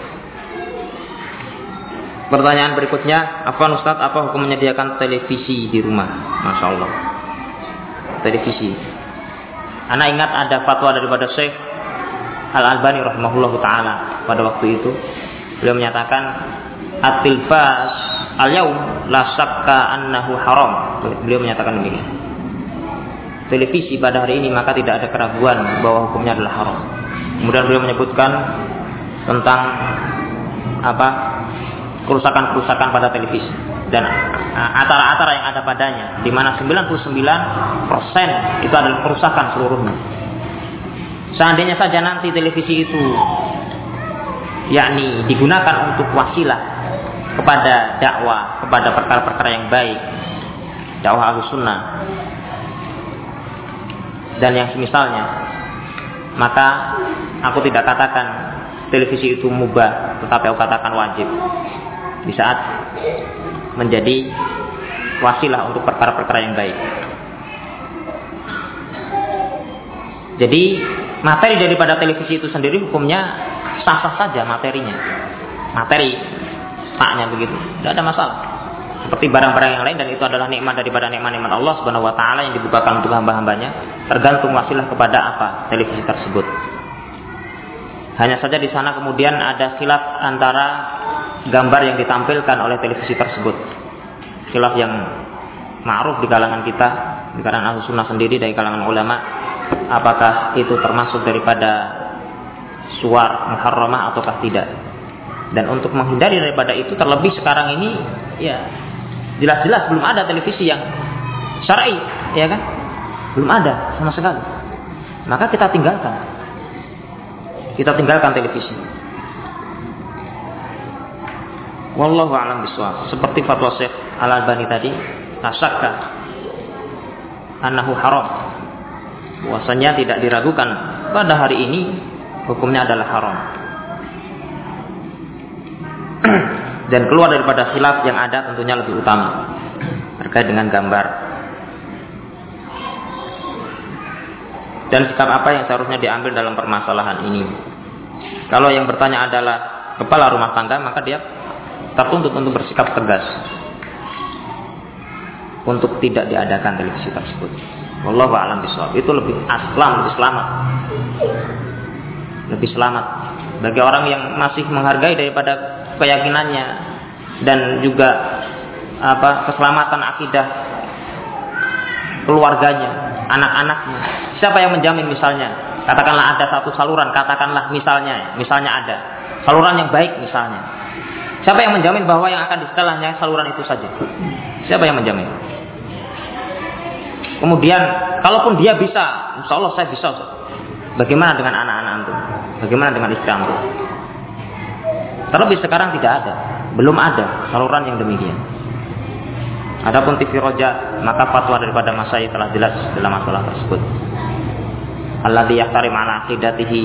[SPEAKER 1] Pertanyaan berikutnya, apa Ustaz, apa hukum menyediakan televisi di rumah? Masya Allah. Televisi. Ana ingat ada fatwa daripada Syekh Al-Albani rahimahullahu taala pada waktu itu. Beliau menyatakan at-tilfas al-yaum la syakka annahu haram. Beliau menyatakan demikian. Televisi pada hari ini maka tidak ada keraguan bahwa hukumnya adalah haram. Kemudian beliau menyebutkan tentang apa? kerusakan-kerusakan pada televisi dan acara-acara yang ada padanya, di mana sembilan puluh sembilan persen itu adalah kerusakan seluruhnya. Seandainya saja nanti televisi itu yakni digunakan untuk wasilah kepada dakwah, kepada perkara-perkara yang baik, dakwah Ahlussunnah dan yang semisalnya, maka aku tidak katakan televisi itu mubah, tetapi aku katakan wajib di saat menjadi wasilah untuk perkara-perkara yang baik. Jadi materi daripada televisi itu sendiri hukumnya sah-sah saja materinya, materi taknya begitu, tidak ada masalah. Seperti barang-barang yang lain, dan itu adalah nikmat daripada nikmat-nikmat Allah Subhanahu Wa Taala yang dibukakan untuk hamba-hambanya. Tergantung wasilah kepada apa televisi tersebut. Hanya saja di sana kemudian ada khilaf antara gambar yang ditampilkan oleh televisi tersebut. Khilaf yang ma'ruf di kalangan kita, di kalangan Ahlussunnah sendiri, dari kalangan ulama, apakah itu termasuk daripada suwar muharramah ataukah tidak. Dan untuk menghindari daripada itu, terlebih sekarang ini ya jelas-jelas belum ada televisi yang syar'i, ya kan? Belum ada sama sekali. Maka kita tinggalkan. Kita tinggalkan televisi. Wallahu a'lam bishawab. Seperti fatwa Syekh Al-Albani tadi, tasyakka annahu haram. Bahwasanya tidak diragukan pada hari ini hukumnya adalah haram. Dan keluar daripada khilaf yang ada tentunya lebih utama terkait dengan gambar. Dan sikap apa yang seharusnya diambil dalam permasalahan ini? Kalau yang bertanya adalah kepala rumah tangga, maka dia tertuntut untuk bersikap tegas untuk tidak diadakan televisi tersebut. Wallahu a'lam bishawab. Itu lebih aslam, lebih selamat. Lebih selamat bagi orang yang masih menghargai daripada keyakinannya dan juga apa keselamatan akidah keluarganya, anak-anaknya. Siapa yang menjamin misalnya? Katakanlah ada satu saluran, katakanlah misalnya, misalnya ada saluran yang baik misalnya. Siapa yang menjamin bahwa yang akan disetelahnya saluran itu saja? Siapa yang menjamin? Kemudian, kalaupun dia bisa, insya Allah saya bisa. Bagaimana dengan anak-anak antum? Bagaimana dengan istri antum? Terlebih sekarang tidak ada, belum ada saluran yang demikian. Adapun T V Roja, maka fatwa daripada masyayikh telah jelas dalam masalah tersebut. Alladzi yahtarim ala aqidatihi,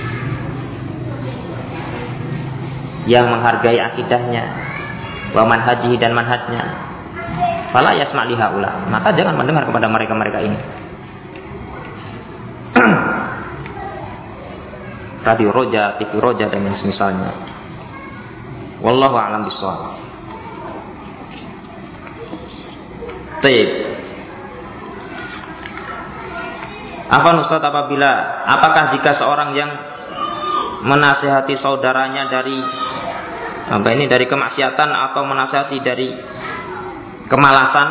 [SPEAKER 1] yang menghargai akidahnya, wa manhajihi, dan manhajnya, fala yasma' li haula, maka jangan mendengar kepada mereka-mereka ini. radio Roja, T V Roja dan yang semisalnya. Wallahu a'lam bishawab. Baik. Apa Ustaz apabila apakah jika seorang yang menasihati saudaranya dari apa ini dari kemaksiatan atau menasihati dari kemalasan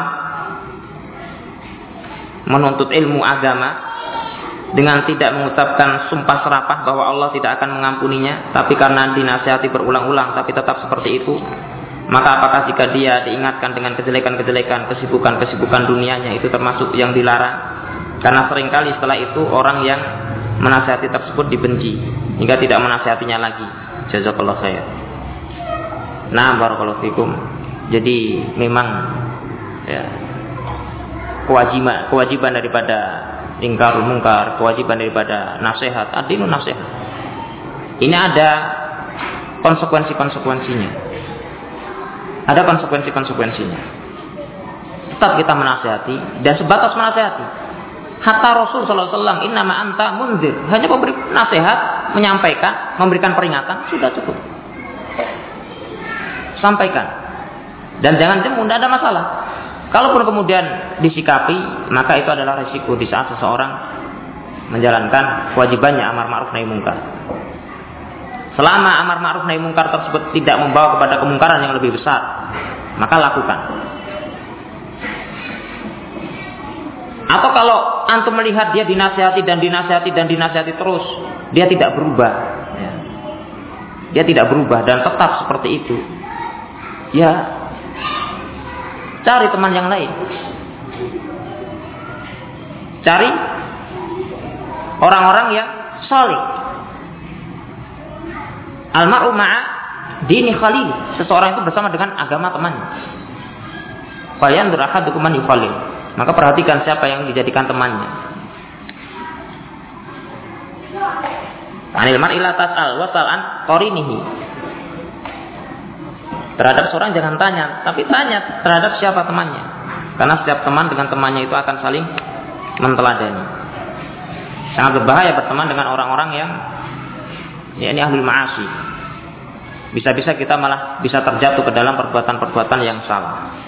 [SPEAKER 1] menuntut ilmu agama dengan tidak mengucapkan sumpah serapah bahwa Allah tidak akan mengampuninya, tapi karena dinasihati berulang-ulang tapi tetap seperti itu, maka apakah jika dia diingatkan dengan kejelekan-kejelekan, kesibukan-kesibukan dunianya itu termasuk yang dilarang? Karena seringkali setelah itu orang yang menasihati tersebut dibenci hingga tidak menasihatinya lagi. Jazakallahu khair. Nah, barakallahu fikum. Jadi memang ya, kewajiban kewajiban daripada ingkarul mungkar, kewajiban daripada nasihat, adinu nasihat. Ini ada konsekuensi-konsekuensinya. Ada konsekuensi-konsekuensinya. Tetap kita menasihati dan sebatas menasihati. Hatta Rasul sallallahu alaihi wasallam innama anta munzir, hanya memberi nasihat, menyampaikan, memberikan peringatan, sudah cukup. Sampaikan. Dan jangan jemu, tidak ada masalah. Kalaupun kemudian disikapi, maka itu adalah risiko di saat seseorang menjalankan kewajibannya amar ma'ruf nahi munkar. Selama amar ma'ruf nahi munkar tersebut tidak membawa kepada kemungkaran yang lebih besar, maka lakukan. Atau kalau antum melihat dia dinasihati dan dinasihati dan dinasihati terus, dia tidak berubah, ya. Dia tidak berubah dan tetap seperti itu, ya cari teman yang lain, cari orang-orang yang salih. Al-mar'u ma'a dini khalil, seseorang itu bersama dengan agama temannya. Falyanzur ahadukum man yukhalil. Maka perhatikan siapa yang dijadikan temannya. Anil mar'i la tas'al wa sal'an qarinihi. Terhadap seorang jangan tanya, tapi tanya terhadap siapa temannya. Karena setiap teman dengan temannya itu akan saling menteladani. Sangat berbahaya berteman dengan orang-orang yang ya ini ahlul ma'asi. Bisa-bisa kita malah bisa terjatuh ke dalam perbuatan-perbuatan yang salah.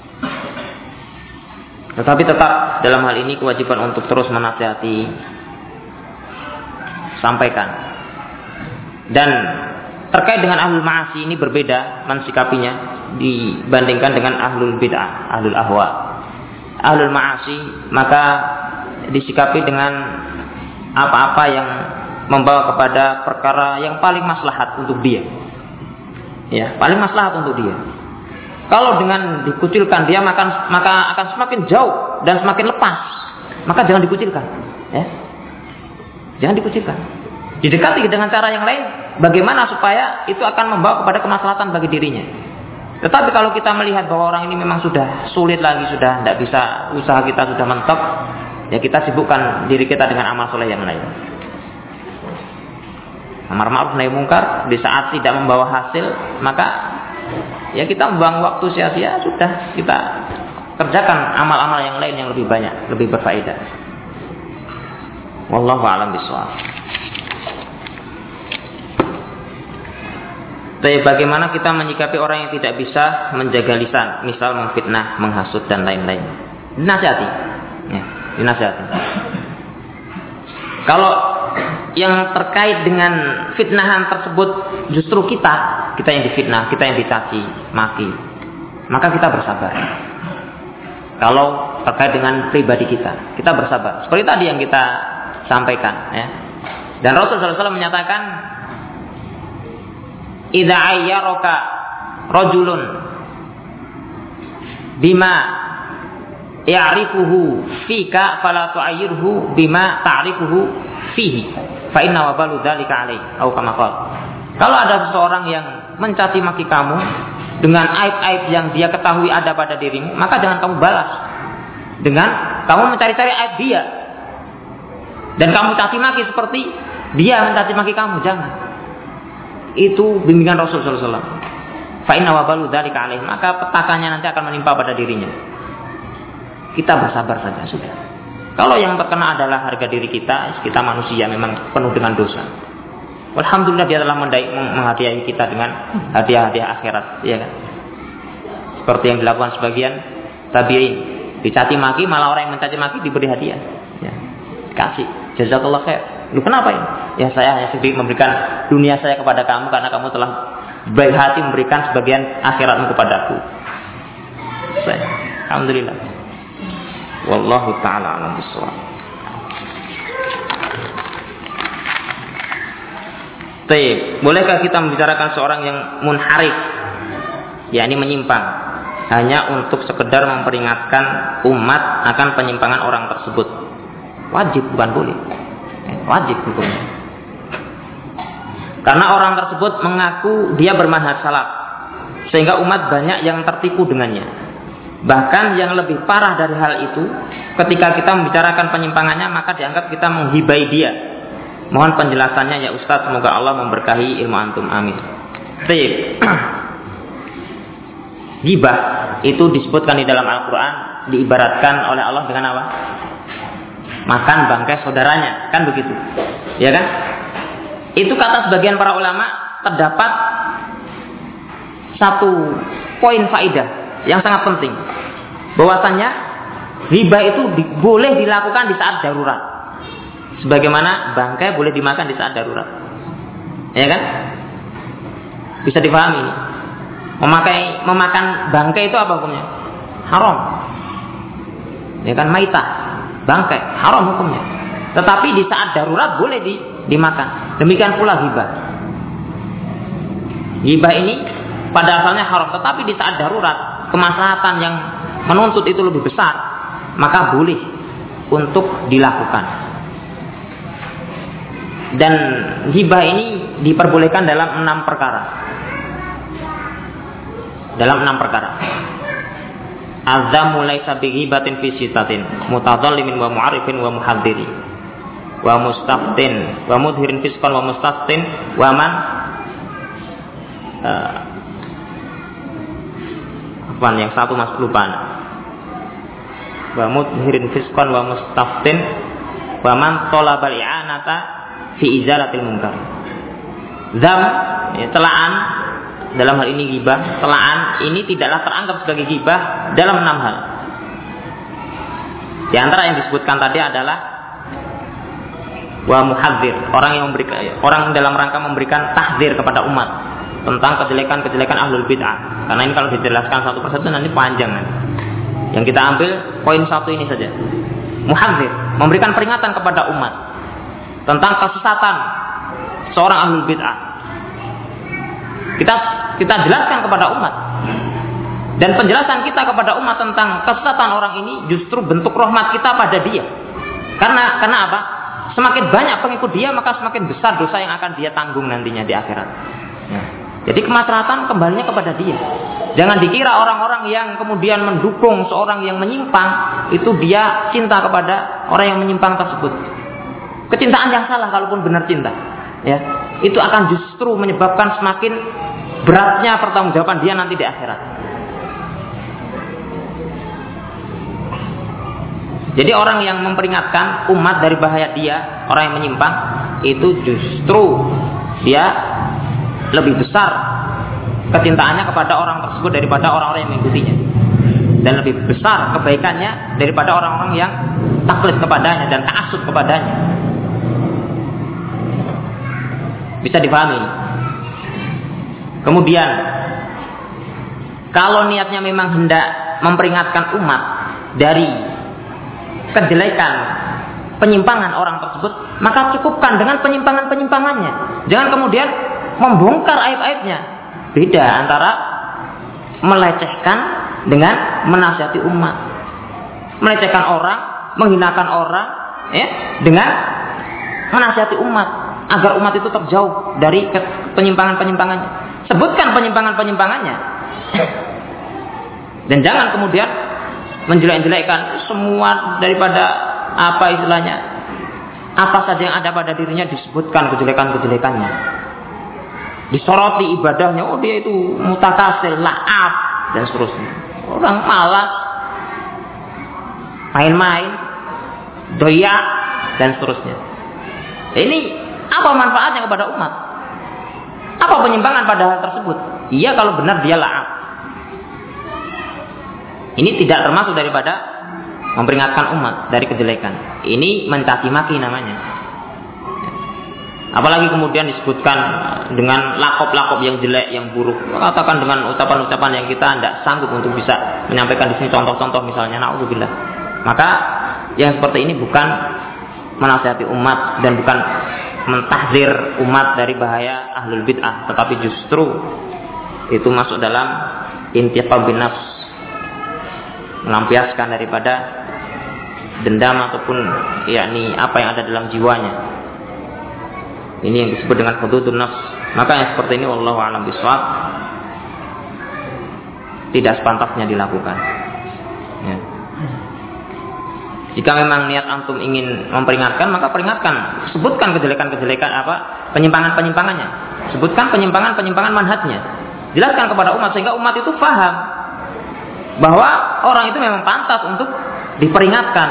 [SPEAKER 1] Tetapi tetap dalam hal ini kewajiban untuk terus menasihati, sampaikan. Dan terkait dengan ahlul ma'asi ini berbeda mensikapinya dibandingkan dengan ahlul bid'ah, ahlul ahwa. Ahlul ma'asi maka disikapi dengan apa-apa yang membawa kepada perkara yang paling maslahat untuk dia. Ya, paling maslahat untuk dia. Kalau dengan dikucilkan dia maka, maka akan semakin jauh dan semakin lepas. Maka jangan dikucilkan, ya. Jangan dikucilkan. Didekati dengan cara yang lain, bagaimana supaya itu akan membawa kepada kemaslahatan bagi dirinya. Tetapi kalau kita melihat bahwa orang ini memang sudah sulit lagi, sudah tidak bisa, usaha kita sudah mentok, ya kita sibukkan diri kita dengan amal soleh yang lain. Amar ma'ruf nahi munkar di saat tidak membawa hasil, maka ya kita membuang waktu sia-sia, sudah kita kerjakan amal-amal yang lain yang lebih banyak, lebih berfaedah. Wallahu a'lam bishawab. Tapi bagaimana kita menyikapi orang yang tidak bisa menjaga lisan, misal memfitnah, menghasut dan lain-lain? Dinasihati, ya, dinasihati. Kalau yang terkait dengan fitnahan tersebut justru kita, kita yang difitnah, kita yang dicaci, maki, maka kita bersabar. Kalau terkait dengan pribadi kita, kita bersabar. Seperti tadi yang kita sampaikan, ya. Dan Rasul sallallahu alaihi wasallam menyatakan, "Idza ayyaraka rajulun bima ya'rifuhu fika fala tu'ayyirhu bima ta'rifuhu fihi fa inna wabalu dzalika alaihi." Atau kama qala. Kalau ada seseorang yang mencaci maki kamu dengan aib-aib yang dia ketahui ada pada dirimu, maka jangan kamu balas dengan kamu mencari-cari aib dia dan kamu caci maki seperti dia mencaci maki kamu. Jangan. Itu bimbingan Rasul sallallahu alaihi wasallam. Fa inna wabalu dzalika alaihi, maka petakannya nanti akan menimpa pada dirinya. Kita bersabar saja sudah. Kalau yang terkena adalah harga diri kita, kita manusia memang penuh dengan dosa. alhamdulillah dia telah menghadiahi kita dengan hadiah-hadiah akhirat, ya kan? Seperti yang dilakukan sebagian tabi'in, dicaci maki, malah orang yang mencaci maki diberi hadiah, ya. Kasih, jazakallah khair. Lu kenapa ini? Ya saya hanya sedikit memberikan dunia saya kepada kamu karena kamu telah baik hati memberikan sebagian akhiratmu kepadaku. Saya, alhamdulillah. Wallahu ta'ala a'lam bishawab. Baik, bolehkah kita membicarakan seorang yang munharif, yakni menyimpang, hanya untuk sekedar memperingatkan umat akan penyimpangan orang tersebut? Wajib, bukan boleh. Wajib hukumnya. Karena orang tersebut mengaku dia bermanhaj salaf, sehingga umat banyak yang tertipu dengannya. Bahkan yang lebih parah dari hal itu, ketika kita membicarakan penyimpangannya, maka dianggap kita menghibai dia. Mohon penjelasannya ya Ustaz, semoga Allah memberkahi ilmu antum, amin. Baik. Ghibah itu disebutkan di dalam Al-Quran, diibaratkan oleh Allah dengan apa? Makan bangkai saudaranya, kan begitu, ya kan? Itu kata sebagian para ulama terdapat satu poin faidah yang sangat penting, bahwasanya ghibah itu di, boleh dilakukan di saat darurat, sebagaimana bangkai boleh dimakan di saat darurat, ya kan? Bisa dipahami ini. Memakai memakan bangkai itu apa hukumnya? Haram, ya kan? Maitah, bangkai, haram hukumnya. Tetapi di saat darurat boleh di, dimakan. Demikian pula ghibah. Ghibah ini pada asalnya haram, tetapi di saat darurat, kemaslahatan yang menuntut itu lebih besar, maka boleh untuk dilakukan. Dan ghibah ini diperbolehkan dalam enam perkara. Dalam enam perkara. Azzamu laisa bi ghibatin fi sitatin, mutadhallimin wa mu'arifin wa muhadziri, wa mustaftin, wa mudhirin fisqan wa mustaftin, wa man uh, apaan yang satu mas lupa. Wa mudhirin fisqan wa mustaftin, wa man talabal i'anata fi izalatil munkar. Zam, ya, celaan, dalam hal ini ghibah, celaan ini tidaklah teranggap sebagai ghibah dalam enam hal. Di antara yang disebutkan tadi adalah wa muhadzir, orang yang memberikan, orang dalam rangka memberikan tahdzir kepada umat tentang kejelekan-kejelekan ahlul bid'ah. Karena ini kalau dijelaskan satu persatu nanti panjang nanti. Yang kita ambil poin satu ini saja. Muhadzir, memberikan peringatan kepada umat tentang kesesatan seorang ahlul bid'ah. Kita kita jelaskan kepada umat, dan penjelasan kita kepada umat tentang kesesatan orang ini justru bentuk rahmat kita pada dia. Karena karena apa? Semakin banyak pengikut dia, maka semakin besar dosa yang akan dia tanggung nantinya di akhirat. Ya. Jadi kemaslahatan kembalinya kepada dia. Jangan dikira orang-orang yang kemudian mendukung seorang yang menyimpang itu dia cinta kepada orang yang menyimpang tersebut. Kecintaan yang salah kalaupun benar cinta, ya, itu akan justru menyebabkan semakin beratnya pertanggungjawaban dia nanti di akhirat. Jadi orang yang memperingatkan umat dari bahaya dia, orang yang menyimpang, itu justru dia lebih besar kecintaannya kepada orang tersebut daripada orang-orang yang mengikutinya, dan lebih besar kebaikannya daripada orang-orang yang taklid kepadanya dan ta'assub kepadanya. Bisa dipahami. Kemudian, kalau niatnya memang hendak memperingatkan umat dari kejelekan penyimpangan orang tersebut, maka cukupkan dengan penyimpangan-penyimpangannya. Jangan kemudian membongkar aib-aibnya. Beda antara melecehkan dengan menasihati umat. Melecehkan orang, menghinakan orang, ya, dengan menasihati umat agar umat itu terjauh dari penyimpangan-penyimpangannya. Sebutkan penyimpangan-penyimpangannya. Dan jangan kemudian menjelek-jelekkan semua daripada apa istilahnya, apa saja yang ada pada dirinya disebutkan kejelekan-kejelekannya. Disoroti ibadahnya, oh dia itu mutakasil, la'ab, dan seterusnya. Orang malas, main-main, doyak, dan seterusnya. Ini apa manfaatnya kepada umat? Apa penyimpangan pada hal tersebut? Iya kalau benar dia la'ab. Ini tidak termasuk daripada memperingatkan umat dari kejelekan. Ini mencaci maki namanya. Apalagi kemudian disebutkan dengan lakop-lakop yang jelek, yang buruk. Katakan dengan ucapan-ucapan yang kita tidak sanggup untuk bisa menyampaikan di sini contoh-contoh misalnya. Na'udzubillah. Maka yang seperti ini bukan menasihati umat dan bukan mentahdzir umat dari bahaya ahlul bid'ah, tetapi justru itu masuk dalam intiqam bin nafs, melampiaskan daripada dendam ataupun yakni apa yang ada dalam jiwanya. Ini yang disebut dengan hududun nafs. Maka yang seperti ini wallahu a'lam bishawab tidak sepantasnya dilakukan. Ya. Jika memang niat antum ingin memperingatkan, maka peringatkan. Sebutkan kejelekan-kejelekan apa, penyimpangan-penyimpangannya. Sebutkan penyimpangan-penyimpangan manhajnya. Jelaskan kepada umat sehingga umat itu paham bahwa orang itu memang pantas untuk diperingatkan,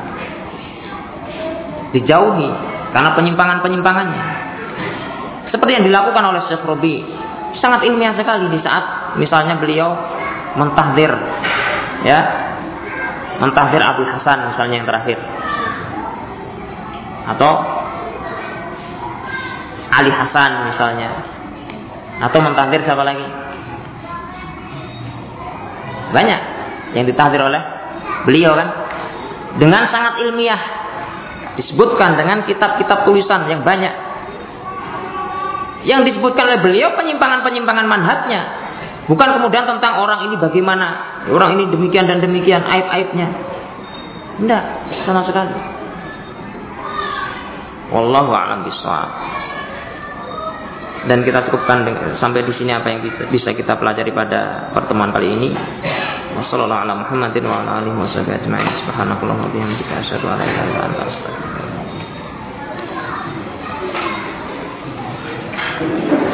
[SPEAKER 1] dijauhi karena penyimpangan-penyimpangannya. Seperti yang dilakukan oleh Syekh Robi, sangat ilmiah sekali di saat misalnya beliau mentahdzir, ya, mentahdzir Abdul Hasan misalnya yang terakhir, atau Ali Hasan misalnya, atau mentahdzir siapa lagi? Banyak yang ditahdzir oleh beliau kan, dengan sangat ilmiah, disebutkan dengan kitab-kitab tulisan yang banyak. Yang disebutkan oleh beliau penyimpangan-penyimpangan manhajnya, bukan kemudian tentang orang ini bagaimana, orang ini demikian dan demikian, aib-aibnya. Tidak, sama sekali. Wallahu a'lam bishawab. Dan kita cukupkan sampai di sini apa yang bisa kita pelajari pada pertemuan kali ini. Wassallallahu ala Muhammadin wa ala alihi washabihi ajma'in. Subhanakallahumma wa bihamdika asyhadu an la ilaha illa anta astaghfiruka wa atubu ilaik.